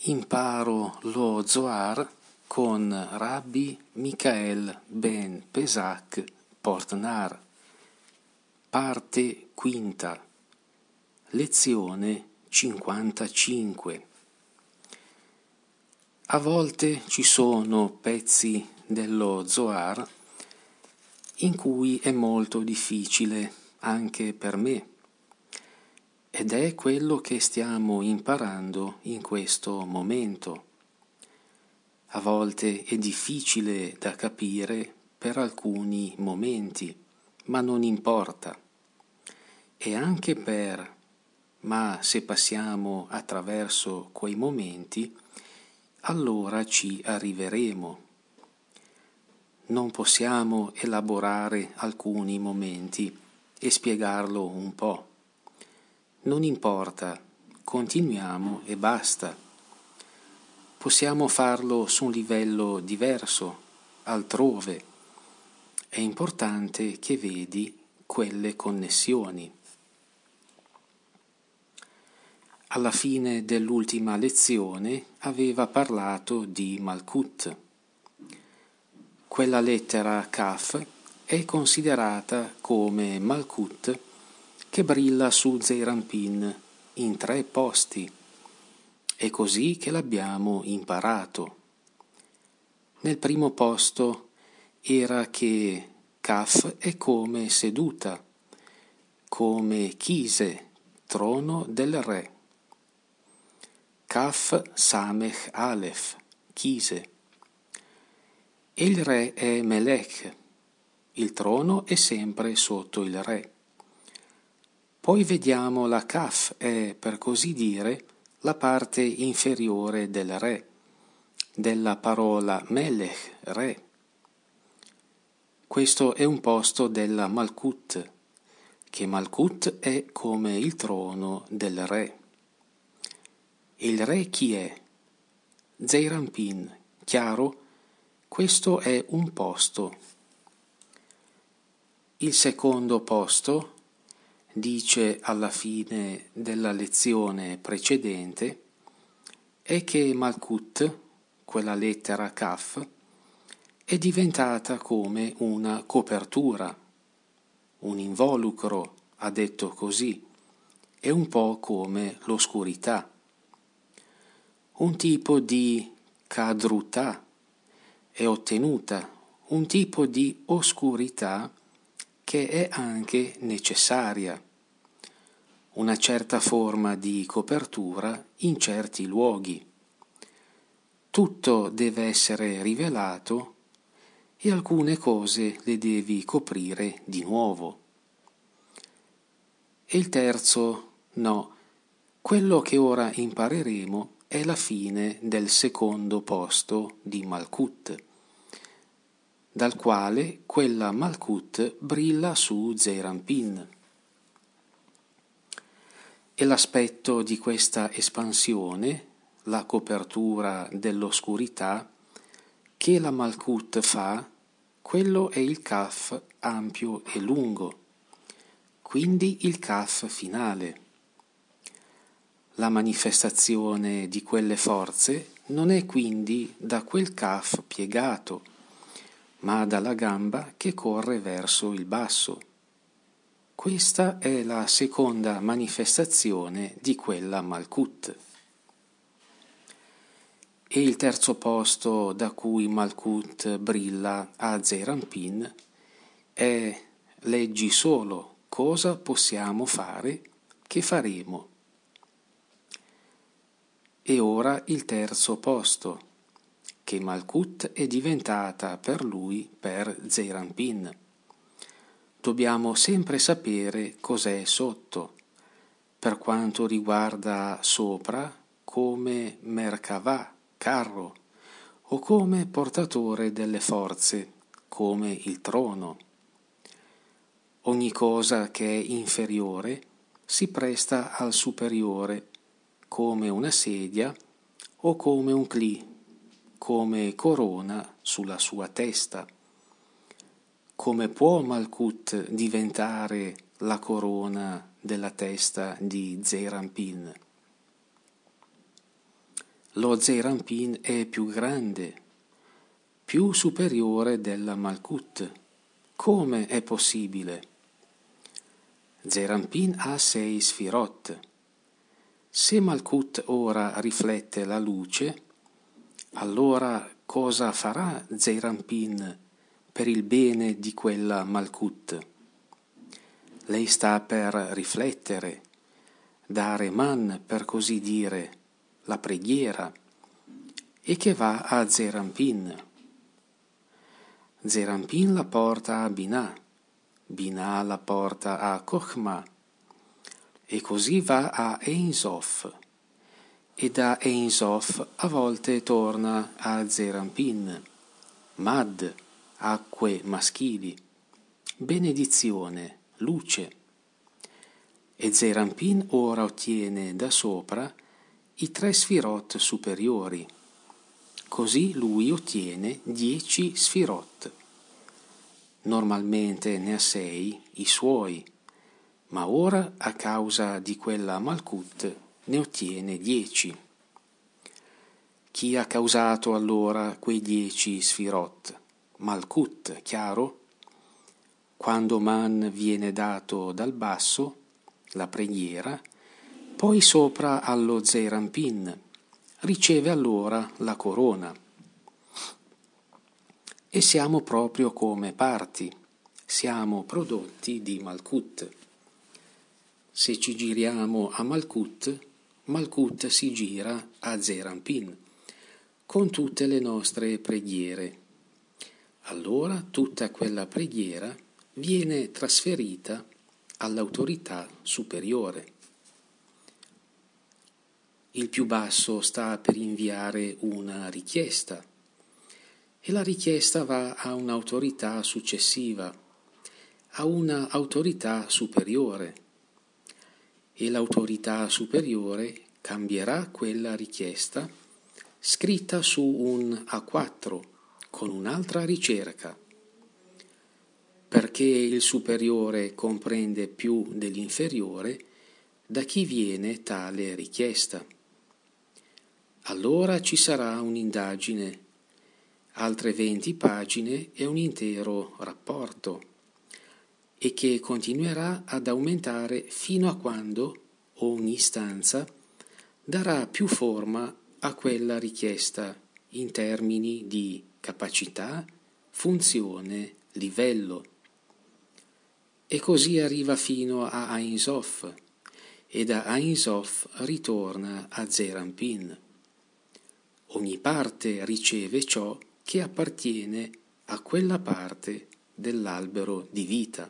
Imparo lo Zohar con Rabbi Michael ben Pesach Portnar. Parte quinta. Lezione 55. A volte ci sono pezzi dello Zohar in cui è molto difficile anche per me. Ed è quello che stiamo imparando in questo momento. A volte è difficile da capire per alcuni momenti, ma non importa. E anche ma se passiamo attraverso quei momenti, allora ci arriveremo. Non possiamo elaborare alcuni momenti e spiegarlo un po'. Non importa, continuiamo e basta. Possiamo farlo su un livello diverso, altrove. È importante che vedi quelle connessioni. Alla fine dell'ultima lezione aveva parlato di Malkut. Quella lettera Kaf è considerata come Malkut che brilla su Zeir Anpin in 3 posti. È così che l'abbiamo imparato. Nel primo posto era che Kaf è come seduta, come Chise, trono del re. Kaf Samech Aleph, Chise. E il re è Melech, il trono è sempre sotto il re. Poi vediamo la Kaf è, per così dire, la parte inferiore del re, della parola Melech, re. Questo è un posto della Malkut, che Malkut è come il trono del re. Il re chi è? Zeir Anpin, chiaro? Questo è un posto. Il secondo posto dice alla fine della lezione precedente, è che Malkut, quella lettera Kaf, è diventata come una copertura, un involucro, ha detto così, è un po' come l'oscurità. Un tipo di kadrutà è ottenuta, un tipo di oscurità che è anche necessaria. Una certa forma di copertura in certi luoghi. Tutto deve essere rivelato e alcune cose le devi coprire di nuovo. E il terzo, no, quello che ora impareremo è la fine del secondo posto di Malkut, dal quale quella Malkut brilla su Zeir Anpin. E l'aspetto di questa espansione, la copertura dell'oscurità, che la Malkut fa, quello è il Kaf ampio e lungo, quindi il Kaf finale. La manifestazione di quelle forze non è quindi da quel Kaf piegato, ma dalla gamba che corre verso il basso. Questa è la seconda manifestazione di quella Malkut. E il terzo posto da cui Malkut brilla a Zeir Anpin è, leggi solo cosa possiamo fare, che faremo. E ora il terzo posto, che Malkut è diventata per lui per Zeir Anpin. Dobbiamo sempre sapere cos'è sotto, per quanto riguarda sopra come Merkavah, carro, o come portatore delle forze, come il trono. Ogni cosa che è inferiore si presta al superiore, come una sedia o come un cli, come corona sulla sua testa. Come può Malkut diventare la corona della testa di Zeir Anpin? lo Zeirampin è più grande, più superiore della Malkut. Come è possibile? Zeirampin ha 6 sfirot. Se Malkut ora riflette la luce, allora cosa farà Zeirampin per il bene di quella Malkut? Lei sta per riflettere, dare man, per così dire, la preghiera, e che va a Zeirampin. Zeirampin la porta a Binah, Binah la porta a Chokhmah, e così va a Ein Sof, e da Ein Sof a volte torna a Zeirampin, Mad, acque maschili, benedizione, luce. E Zeirampin ora ottiene da sopra i 3 sfirot superiori. Così lui ottiene 10 sfirot. Normalmente ne ha 6 i suoi, ma ora a causa di quella Malkut ne ottiene 10. Chi ha causato allora quei 10 sfirot? Malkut, chiaro? Quando man viene dato dal basso, la preghiera, poi sopra allo Zeirampin, riceve allora la corona. E siamo proprio come parti, siamo prodotti di Malkut. Se ci giriamo a Malkut, Malkut si gira a Zeirampin, con tutte le nostre preghiere. Allora tutta quella preghiera viene trasferita all'autorità superiore. Il più basso sta per inviare una richiesta e la richiesta va a un'autorità successiva, a una autorità superiore, e l'autorità superiore cambierà quella richiesta scritta su un A4 con un'altra ricerca, perché il superiore comprende più dell'inferiore da chi viene tale richiesta. Allora ci sarà un'indagine, altre 20 pagine e un intero rapporto, e che continuerà ad aumentare fino a quando ogni istanza darà più forma a quella richiesta in termini di capacità, funzione, livello. E così arriva fino a Ein Sof, e da Ein Sof ritorna a Zeirampin. Ogni parte riceve ciò che appartiene a quella parte dell'albero di vita.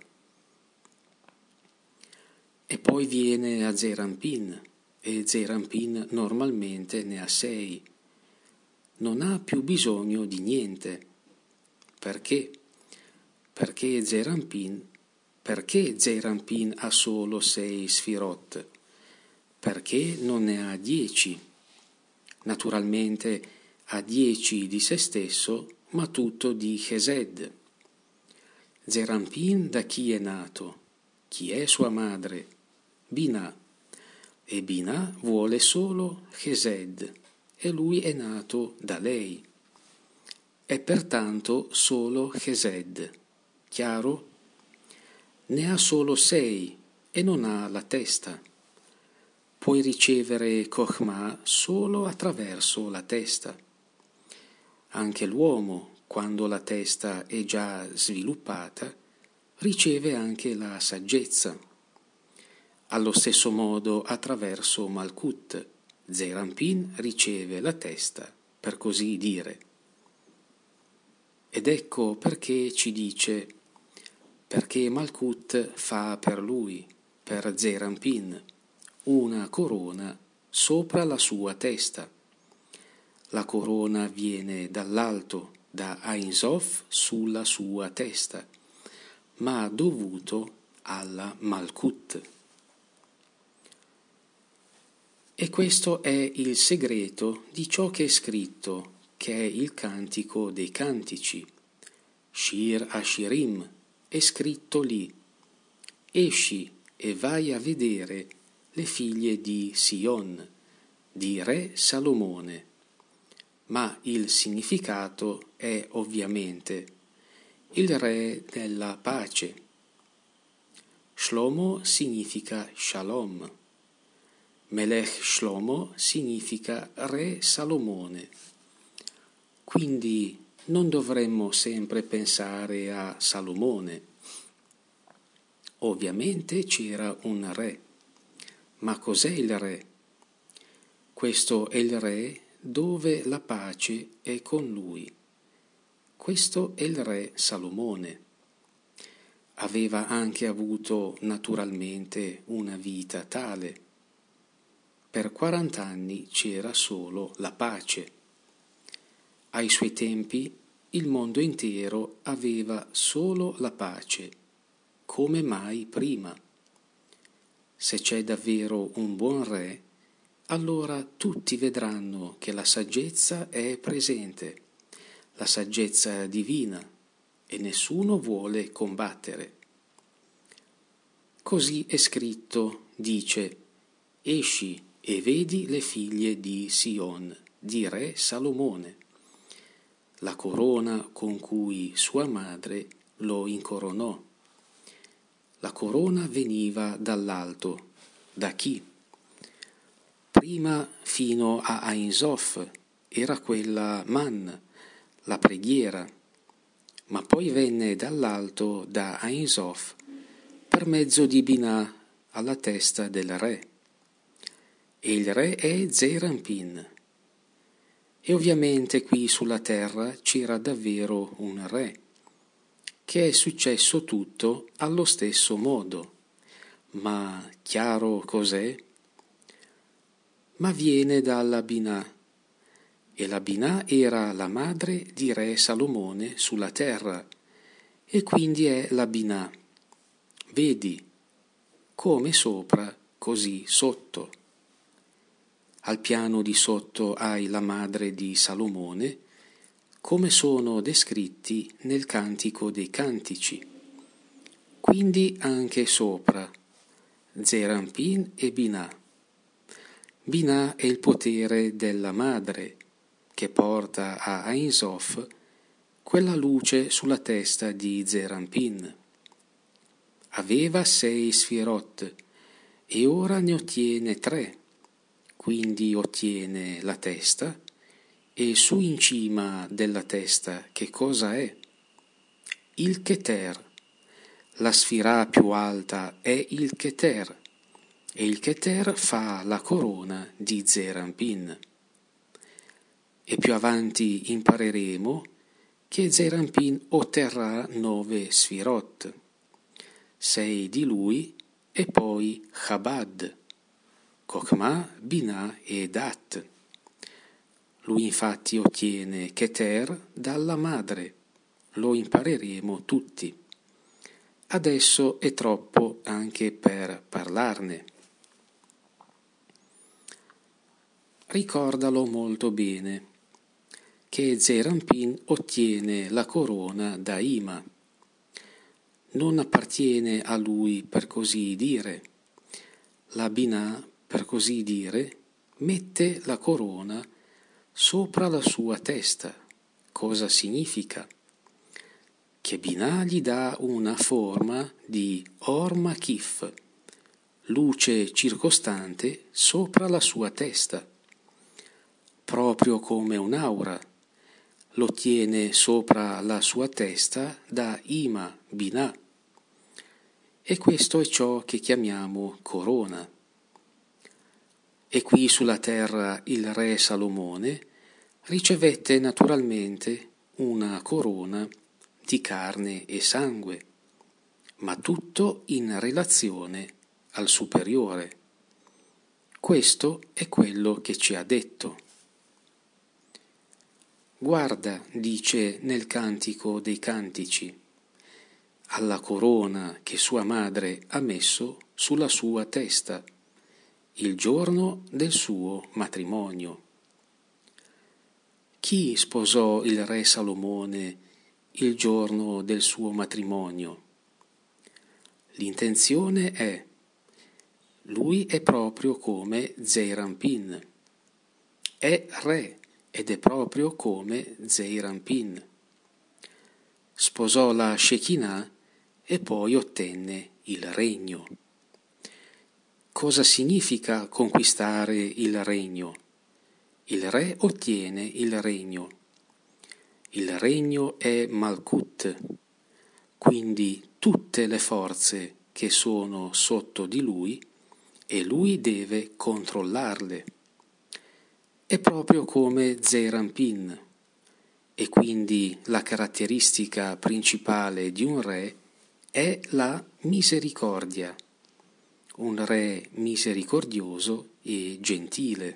E poi viene a Zeirampin, e Zeirampin normalmente ne ha 6. Non ha più bisogno di niente. Perché? Perché Zeirampin ha solo 6 sfirot? Perché non ne ha 10. Naturalmente ha 10 di se stesso, ma tutto di Chesed. Zeirampin da chi è nato? Chi è sua madre? Binah. E Binah vuole solo Chesed, e lui è nato da lei. È pertanto solo Chesed. Chiaro? Ne ha solo 6 e non ha la testa. Puoi ricevere Chokhmah solo attraverso la testa. Anche l'uomo, quando la testa è già sviluppata, riceve anche la saggezza. Allo stesso modo attraverso Malkut, Zeirampin riceve la testa, per così dire. Ed ecco perché ci dice: perché Malkut fa per lui, per Zeirampin, una corona sopra la sua testa. La corona viene dall'alto, da Ein Sof sulla sua testa, ma dovuto alla Malkut. E questo è il segreto di ciò che è scritto, che è il cantico dei cantici. Shir Hashirim è scritto lì. Esci e vai a vedere le figlie di Sion, di re Salomone. ma il significato è ovviamente il re della pace. Shlomo significa Shalom. Melech Shlomo significa re Salomone. Quindi non dovremmo sempre pensare a Salomone. Ovviamente c'era un re. Ma cos'è il re? Questo è il re dove la pace è con lui. Questo è il re Salomone. Aveva anche avuto naturalmente una vita tale. Per 40 anni c'era solo la pace. Ai suoi tempi il mondo intero aveva solo la pace, come mai prima. Se c'è davvero un buon re, allora tutti vedranno che la saggezza è presente, la saggezza divina, e nessuno vuole combattere. Così è scritto, dice: esci e vedi le figlie di Sion, di re Salomone, la corona con cui sua madre lo incoronò. La corona veniva dall'alto. Da chi? Prima fino a Ein Sof era quella Man, la preghiera, ma poi venne dall'alto da Ein Sof per mezzo di Binah alla testa del re. E il re è Zeir Anpin. E ovviamente qui sulla terra c'era davvero un re, che è successo tutto allo stesso modo. Ma chiaro cos'è? Ma viene dalla Binah, e la Binah era la madre di re Salomone sulla terra, e quindi è la Binah. Vedi, come sopra, così sotto. Al piano di sotto hai la madre di Salomone, come sono descritti nel Cantico dei Cantici. Quindi anche sopra, Zeir Anpin e Binah. Binah è il potere della madre, che porta a Ein Sof quella luce sulla testa di Zeir Anpin. Aveva 6 sfirot e ora ne ottiene 3, quindi ottiene la testa, e su in cima della testa che cosa è? Il Keter. La sfira più alta è il Keter, e il Keter fa la corona di Zeir Anpin. E più avanti impareremo che Zeir Anpin otterrà 9 sfirot, 6 di lui e poi Chabad, Chokmah, Binah e Dat. Lui infatti ottiene Keter dalla madre, lo impareremo tutti. Adesso è troppo anche per parlarne. Ricordalo molto bene, che Zeir Anpin ottiene la corona da Ima. Non appartiene a lui per così dire. La Binah, per così dire, mette la corona sopra la sua testa. Cosa significa? Che Binah gli dà una forma di Or Makif, luce circostante sopra la sua testa, proprio come un'aura. Lo tiene sopra la sua testa da Ima, Binah. E questo è ciò che chiamiamo corona. E qui sulla terra il re Salomone ricevette naturalmente una corona di carne e sangue, ma tutto in relazione al superiore. Questo è quello che ci ha detto. Guarda, dice nel Cantico dei Cantici, alla corona che sua madre ha messo sulla sua testa, il giorno del suo matrimonio. Chi sposò il re Salomone il giorno del suo matrimonio? L'intenzione è: lui è proprio come Zeir Anpin, è re, ed è proprio come Zeir Anpin. Sposò la Shekinah e poi ottenne il regno. Cosa significa conquistare il regno? Il re ottiene il regno. Il regno è Malkut, quindi tutte le forze che sono sotto di lui e lui deve controllarle. È proprio come Zeir Anpin, e quindi la caratteristica principale di un re è la misericordia, un re misericordioso e gentile.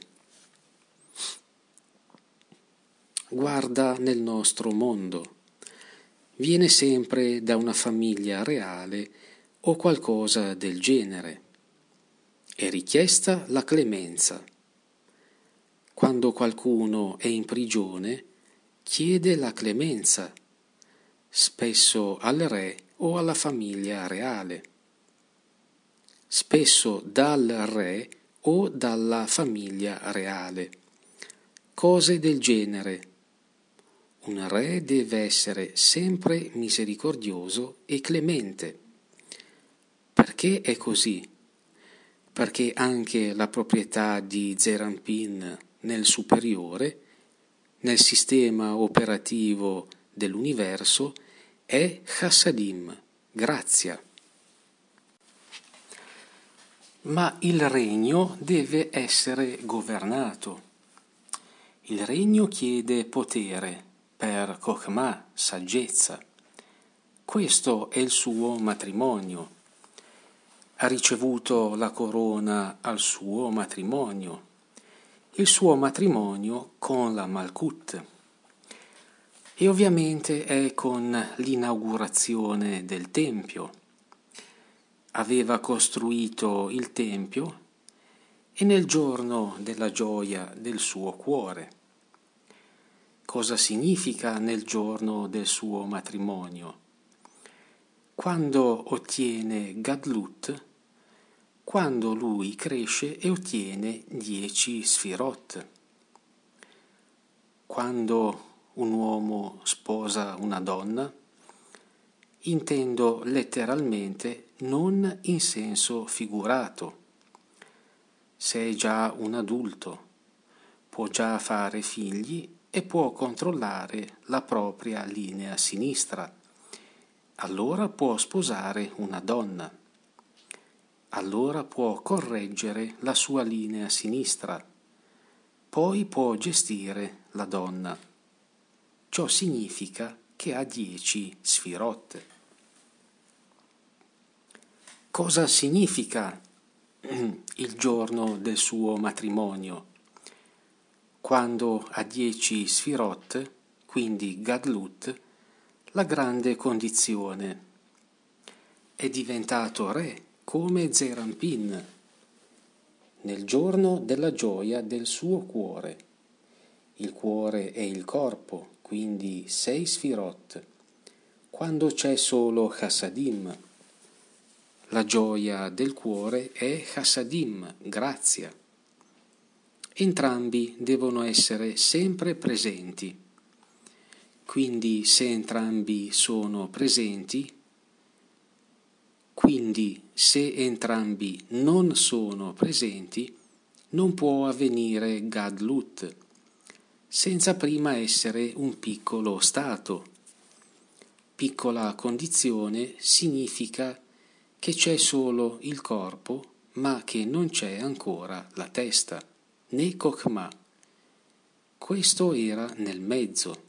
Guarda nel nostro mondo, viene sempre da una famiglia reale o qualcosa del genere. È richiesta la clemenza. Quando qualcuno è in prigione, chiede la clemenza, spesso al re o alla famiglia reale, spesso dal re o dalla famiglia reale. Cose del genere. Un re deve essere sempre misericordioso e clemente. Perché è così? Perché anche la proprietà di Zeir Anpin nel superiore, nel sistema operativo dell'universo, è Chassadim, grazia. Ma il regno deve essere governato. Il regno chiede potere per Chokhmah, saggezza. Questo è il suo matrimonio. Ha ricevuto la corona al suo matrimonio. Il suo matrimonio con la Malkut. E ovviamente è con l'inaugurazione del Tempio. Aveva costruito il Tempio e nel giorno della gioia del suo cuore. Cosa significa nel giorno del suo matrimonio? Quando ottiene Gadlut, quando lui cresce e ottiene 10 Sfirot. Quando un uomo sposa una donna, intendo letteralmente, non in senso figurato. Se è già un adulto, può già fare figli e può controllare la propria linea sinistra. Allora può sposare una donna. Allora può correggere la sua linea sinistra. Poi può gestire la donna. Ciò significa che ha 10 Sfirot. Cosa significa il giorno del suo matrimonio? Quando ha 10 Sfirot, quindi Gadlut, la grande condizione. È diventato re come Zeir Anpin nel giorno della gioia del suo cuore. Il cuore è il corpo, quindi 6 Sfirot. Quando c'è solo Chassadim, la gioia del cuore è Chassadim, grazia. Entrambi devono essere sempre presenti. Quindi se entrambi sono presenti, quindi se entrambi non sono presenti, non può avvenire Gadlut, senza prima essere un piccolo stato. Piccola condizione significa che c'è solo il corpo, ma che non c'è ancora la testa, né Chokhmah. Questo era nel mezzo.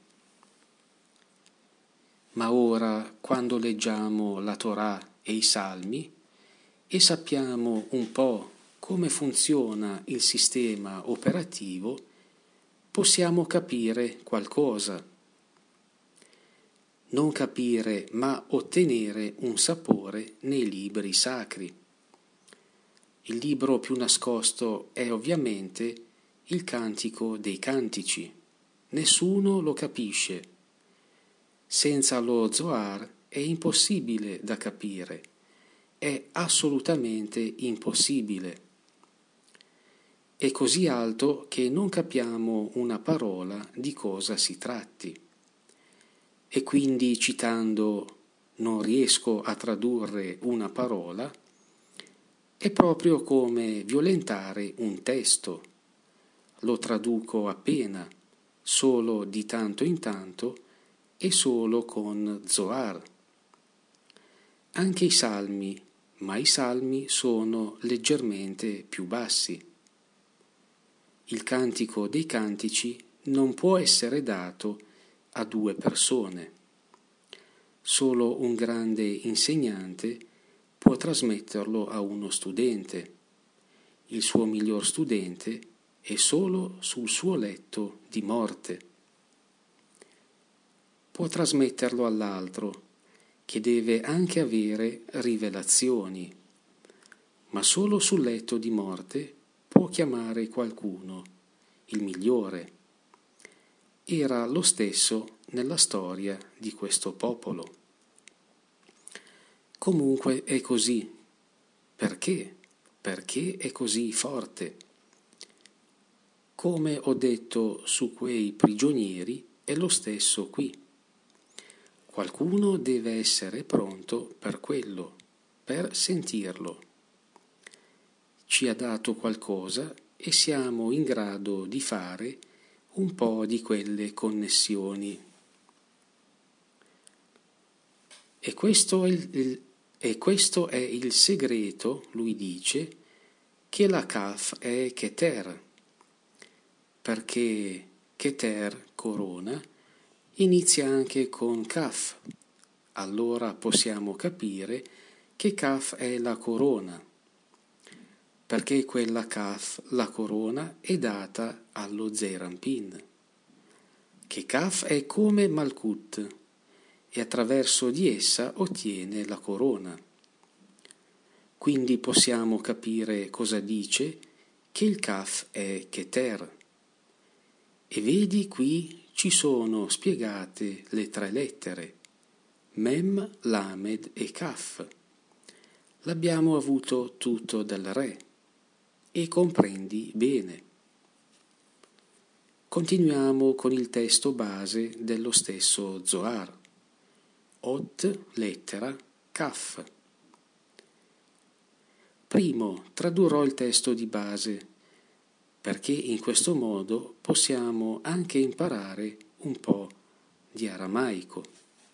Ma ora, quando leggiamo la Torah e i Salmi e sappiamo un po' come funziona il sistema operativo, possiamo capire qualcosa. Non capire, ma ottenere un sapore nei libri sacri. Il libro più nascosto è ovviamente il Cantico dei Cantici. Nessuno lo capisce. Senza lo Zohar è impossibile da capire. È assolutamente impossibile. è così alto che non capiamo una parola di cosa si tratti. E quindi, citando "non riesco a tradurre una parola", è proprio come violentare un testo. Lo traduco appena, solo di tanto in tanto e solo con Zohar. Anche i salmi, ma i salmi sono leggermente più bassi. Il cantico dei cantici non può essere dato a 2 persone. Solo un grande insegnante può trasmetterlo a uno studente. Il suo miglior studente è solo sul suo letto di morte. Può trasmetterlo all'altro, che deve anche avere rivelazioni, ma solo sul letto di morte può chiamare qualcuno, il migliore. Era lo stesso nella storia di questo popolo. Comunque è così. Perché? Perché è così forte. Come ho detto su quei prigionieri, è lo stesso qui. Qualcuno deve essere pronto per quello, per sentirlo. Ci ha dato qualcosa e siamo in grado di fare un po' di quelle connessioni. E questo è il segreto, lui dice, che la Kaf è Keter, perché Keter, corona, inizia anche con Kaf. Allora possiamo capire che Kaf è la corona, perché quella Kaf, la corona, è data allo Zeir Anpin, che Kaf è come Malkut e attraverso di essa ottiene la corona. Quindi possiamo capire cosa dice che il Kaf è Keter. E vedi qui ci sono spiegate le 3 lettere, Mem, Lamed e Kaf. L'abbiamo avuto tutto dal re e comprendi bene. Continuiamo con il testo base dello stesso Zohar. Ot, lettera, Kaf. Primo, tradurrò il testo di base, perché in questo modo possiamo anche imparare un po' di aramaico.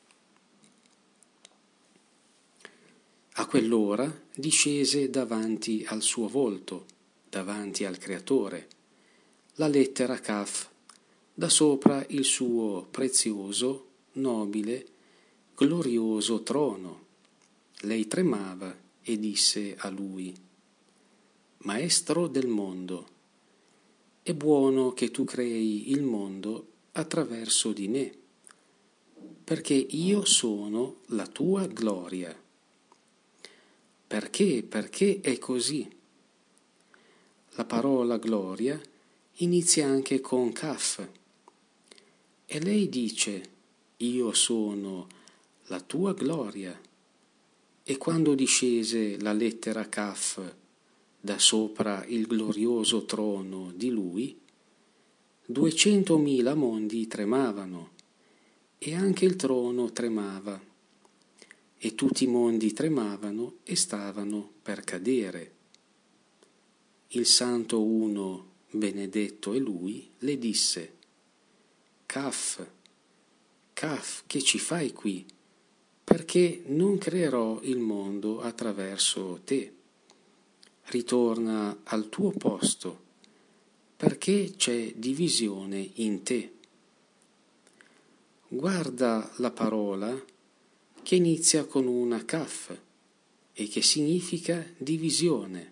A quell'ora discese davanti al suo volto, davanti al Creatore, la lettera Kaf, da sopra il suo prezioso, nobile, glorioso trono. Lei tremava e disse a lui: Maestro del mondo, è buono che tu crei il mondo attraverso di me, perché io sono la tua gloria. Perché? Perché è così. La parola gloria inizia anche con Kaf e lei dice: io sono la tua gloria. E quando discese la lettera Kaf da sopra il glorioso trono di lui, 200.000 mondi tremavano e anche il trono tremava e tutti i mondi tremavano e stavano per cadere. Il Santo Uno, benedetto è lui, le disse: Kaf, Kaf, che ci fai qui? Perché non creerò il mondo attraverso te. Ritorna al tuo posto, perché c'è divisione in te. Guarda la parola che inizia con una Kaf e che significa divisione.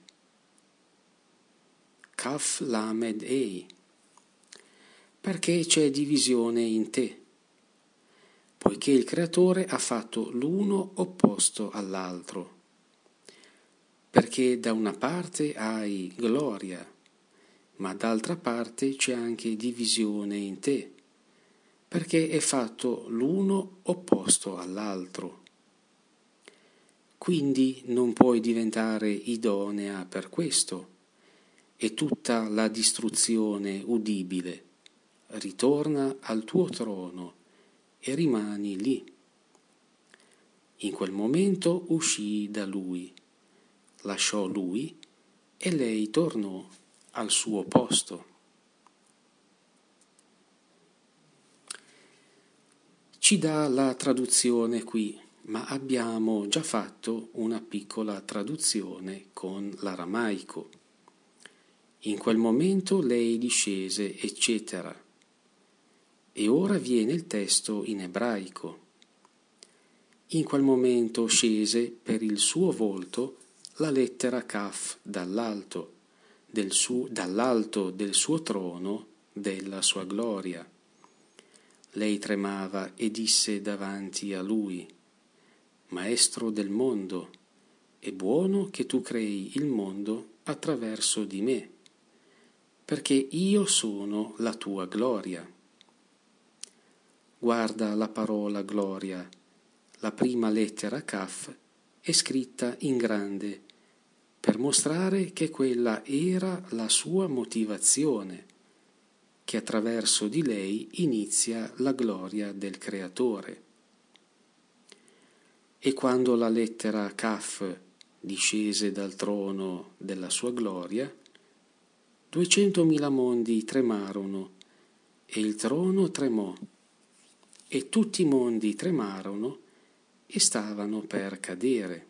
Kaf Lamed Ei. Perché c'è divisione in te? Poiché il Creatore ha fatto l'uno opposto all'altro. Perché da una parte hai gloria, ma d'altra parte c'è anche divisione in te, perché è fatto l'uno opposto all'altro. Quindi non puoi diventare idonea per questo, e tutta la distruzione udibile, ritorna al tuo trono e rimani lì. In quel momento uscì da lui, lasciò lui e lei tornò al suo posto. Ci dà la traduzione qui, ma abbiamo già fatto una piccola traduzione con l'aramaico. In quel momento lei discese, eccetera. E ora viene il testo in ebraico. In quel momento scese per il suo volto la lettera Kaf dall'alto del suo trono, della sua gloria. Lei tremava e disse davanti a lui: Maestro del mondo, è buono che tu crei il mondo attraverso di me, perché io sono la tua gloria. Guarda la parola gloria, la prima lettera Kaf è scritta in grande per mostrare che quella era la sua motivazione, che attraverso di lei inizia la gloria del Creatore. E quando la lettera Kaf discese dal trono della sua gloria, 200.000 mondi tremarono e il trono tremò e tutti i mondi tremarono e stavano per cadere.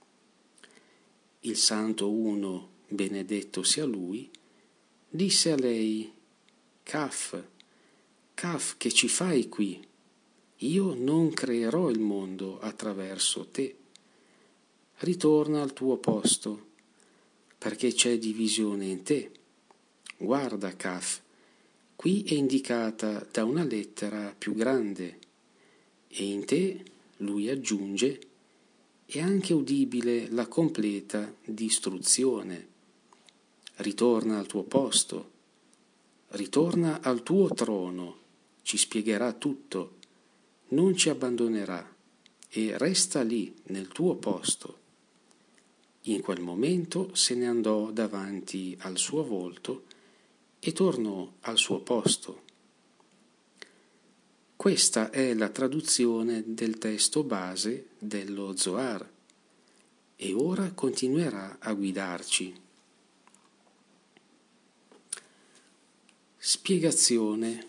Il Santo Uno, benedetto sia Lui, disse a lei: Kaf, che ci fai qui? Io non creerò il mondo attraverso te. Ritorna al tuo posto, perché c'è divisione in te. Guarda, Kaf, qui è indicata da una lettera più grande, e in te, lui aggiunge, è anche udibile la completa distruzione. Ritorna al tuo posto, ritorna al tuo trono, ci spiegherà tutto, non ci abbandonerà e resta lì nel tuo posto. In quel momento se ne andò davanti al suo volto e tornò al suo posto. Questa è la traduzione del testo base dello Zohar e ora continuerà a guidarci. Spiegazione.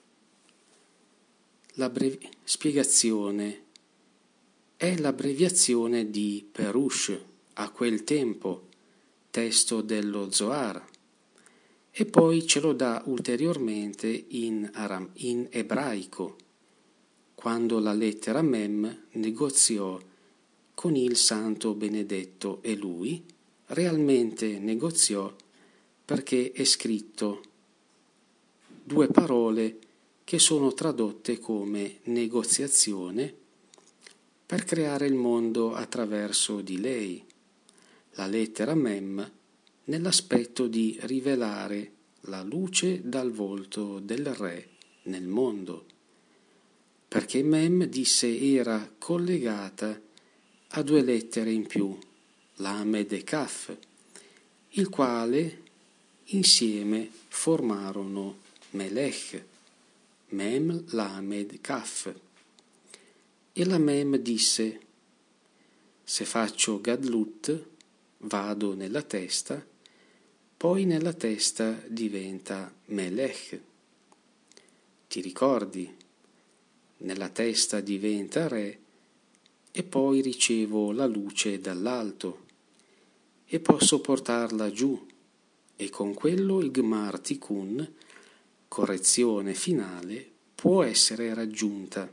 Spiegazione è l'abbreviazione di Perush a quel tempo, testo dello Zohar, e poi ce lo dà ulteriormente in ebraico, quando la lettera Mem negoziò con il santo benedetto e lui realmente negoziò, perché è scritto due parole che sono tradotte come negoziazione per creare il mondo attraverso di lei. La lettera Mem nell'aspetto di rivelare la luce dal volto del Re nel mondo, perché Mem disse era collegata a due lettere in più, Lamed e Kaf, il quale insieme formarono Melech, Mem, Lamed, Kaf. E la Mem disse: se faccio Gadlut, vado nella testa, poi nella testa diventa Melech. Ti ricordi? Nella testa diventa re e poi ricevo la luce dall'alto e posso portarla giù e con quello il Gmar Tikkun, correzione finale, può essere raggiunta.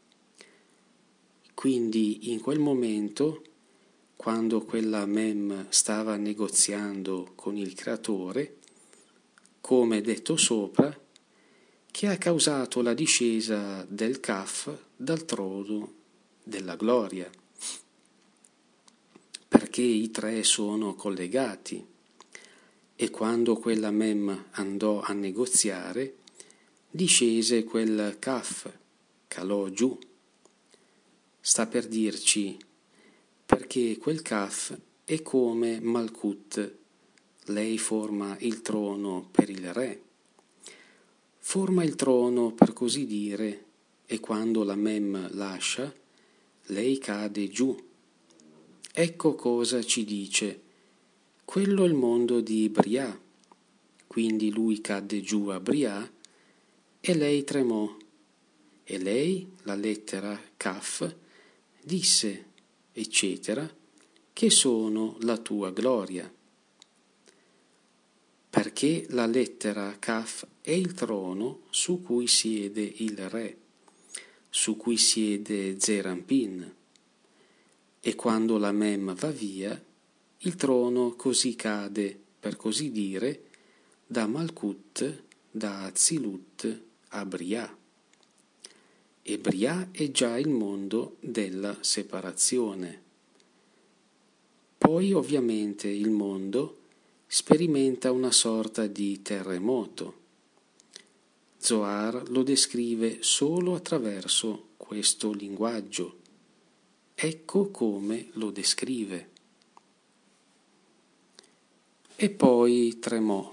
Quindi in quel momento, quando quella Mem stava negoziando con il Creatore, come detto sopra, che ha causato la discesa del Kaf dal trono della gloria, perché i tre sono collegati, e quando quella Mem andò a negoziare, discese quel Kaf, calò giù. Sta per dirci perché quel Kaf è come Malkut, lei forma il trono per il re. Forma il trono, per così dire, e quando la Mem lascia, lei cade giù. Ecco cosa ci dice. Quello è il mondo di Brià. Quindi lui cadde giù a Brià e lei tremò. E lei, la lettera Kaf, disse, eccetera, che sono la tua gloria. Perché la lettera Kaf è il trono su cui siede il re, su cui siede Zerampin. E quando la Mem va via, il trono così cade, per così dire, da Malkut, da Atzilut a Brià. E Brià è già il mondo della separazione. Poi ovviamente il mondo sperimenta una sorta di terremoto. Zohar lo descrive solo attraverso questo linguaggio. Ecco come lo descrive. E poi tremò.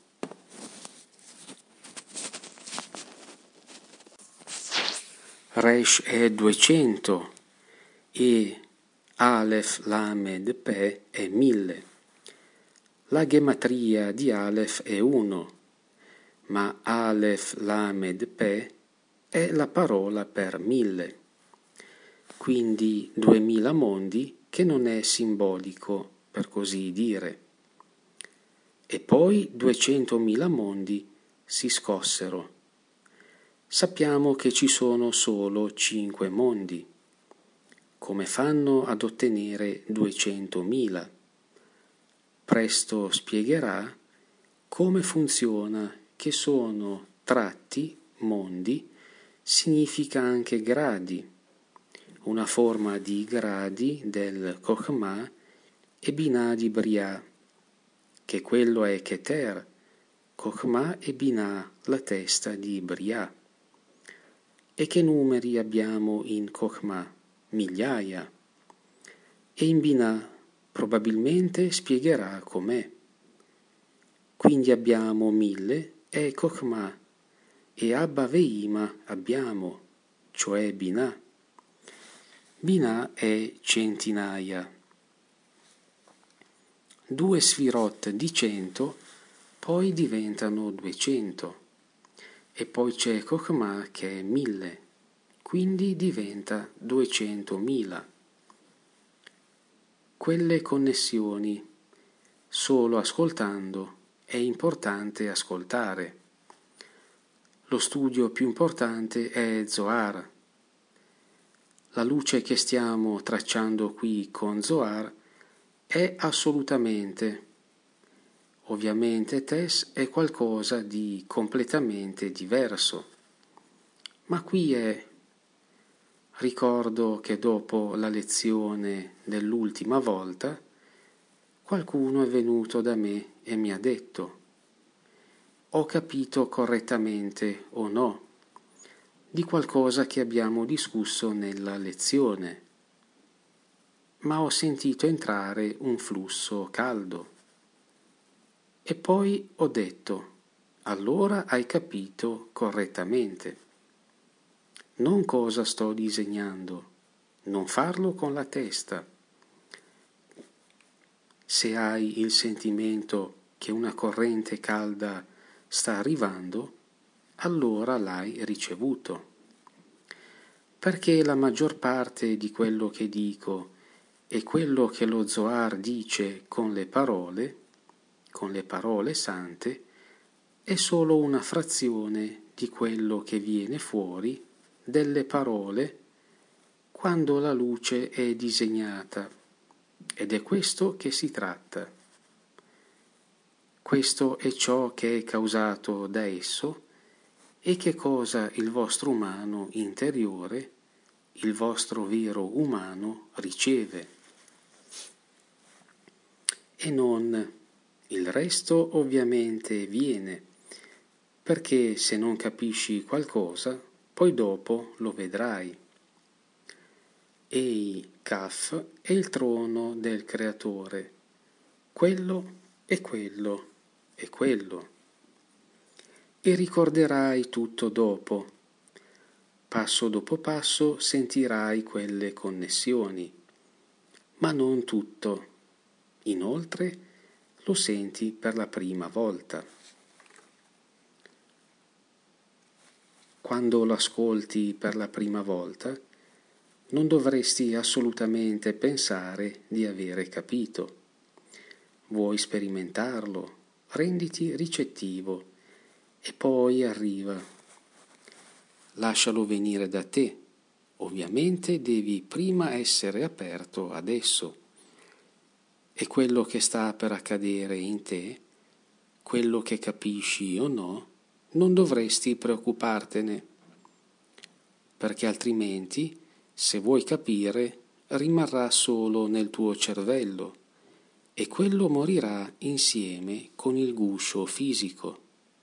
Resh è 200 e Aleph Lamed Pe è 1000. La gematria di Aleph è 1, ma Aleph Lamed Pe è la parola per 1000. Quindi 2000 mondi che non è simbolico, per così dire. E poi 200.000 mondi si scossero. Sappiamo che ci sono solo 5 mondi. Come fanno ad ottenere 200.000? Presto spiegherà come funziona, che sono tratti, mondi, significa anche gradi, una forma di gradi del Chokhmah e Binah di Brià, che quello è Keter, Chokhmah e Binah, la testa di Brià. E che numeri abbiamo in Chokhmah? Migliaia. E in Binah probabilmente spiegherà com'è. Quindi abbiamo 1000 e Chokhmah, e Abba Veima abbiamo, cioè Binah. Binah è centinaia. 2 sfirot di 100 poi diventano 200. E poi c'è Chokhmah che è 1000, quindi diventa 200.000. Quelle connessioni, solo ascoltando, è importante ascoltare. Lo studio più importante è Zohar. La luce che stiamo tracciando qui con Zohar è assolutamente. Ovviamente Tes è qualcosa di completamente diverso, ma qui è. Ricordo che dopo la lezione dell'ultima volta qualcuno è venuto da me e mi ha detto: ho capito correttamente o no di qualcosa che abbiamo discusso nella lezione, ma ho sentito entrare un flusso caldo. E poi ho detto: allora hai capito correttamente. Non cosa sto disegnando, non farlo con la testa. Se hai il sentimento che una corrente calda sta arrivando, allora l'hai ricevuto. Perché la maggior parte di quello che dico e quello che lo Zohar dice con le parole sante, è solo una frazione di quello che viene fuori delle parole quando la luce è disegnata, ed è questo che si tratta. Questo è ciò che è causato da esso e che cosa il vostro umano interiore, il vostro vero umano, riceve. E non il resto ovviamente viene, perché se non capisci qualcosa, poi dopo lo vedrai. Ei Kaf è il trono del Creatore, quello e quello, e quello. E ricorderai tutto dopo. Passo dopo passo sentirai quelle connessioni, ma non tutto. Inoltre lo senti per la prima volta. Quando lo ascolti per la prima volta, non dovresti assolutamente pensare di avere capito. Vuoi sperimentarlo, renditi ricettivo e poi arriva. Lascialo venire da te. Ovviamente devi prima essere aperto ad esso. E quello che sta per accadere in te, quello che capisci o no, non dovresti preoccupartene, perché altrimenti, se vuoi capire, rimarrà solo nel tuo cervello e quello morirà insieme con il guscio fisico.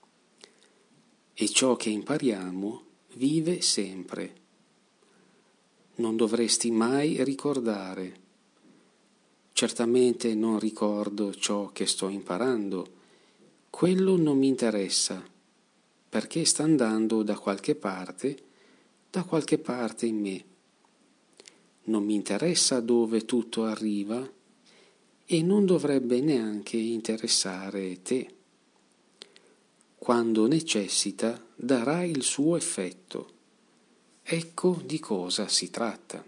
E ciò che impariamo vive sempre. Non dovresti mai ricordare. Certamente non ricordo ciò che sto imparando. Quello non mi interessa, perché sta andando da qualche parte in me. Non mi interessa dove tutto arriva e non dovrebbe neanche interessare te. Quando necessita, darà il suo effetto. Ecco di cosa si tratta.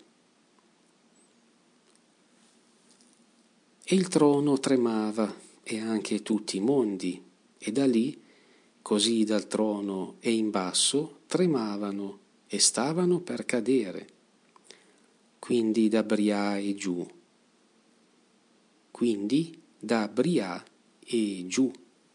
E il trono tremava, e anche tutti i mondi, e da lì, così dal trono e in basso, tremavano e stavano per cadere. Quindi da Brià e giù. Quindi da Brià e giù.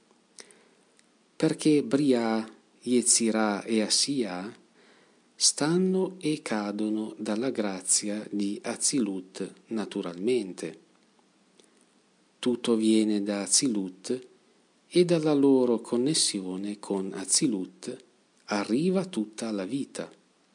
Perché Brià, Yetzirah e Assia stanno e cadono dalla grazia di Atzilut naturalmente. Tutto viene da Atzilut e dalla loro connessione con Atzilut arriva tutta la vita.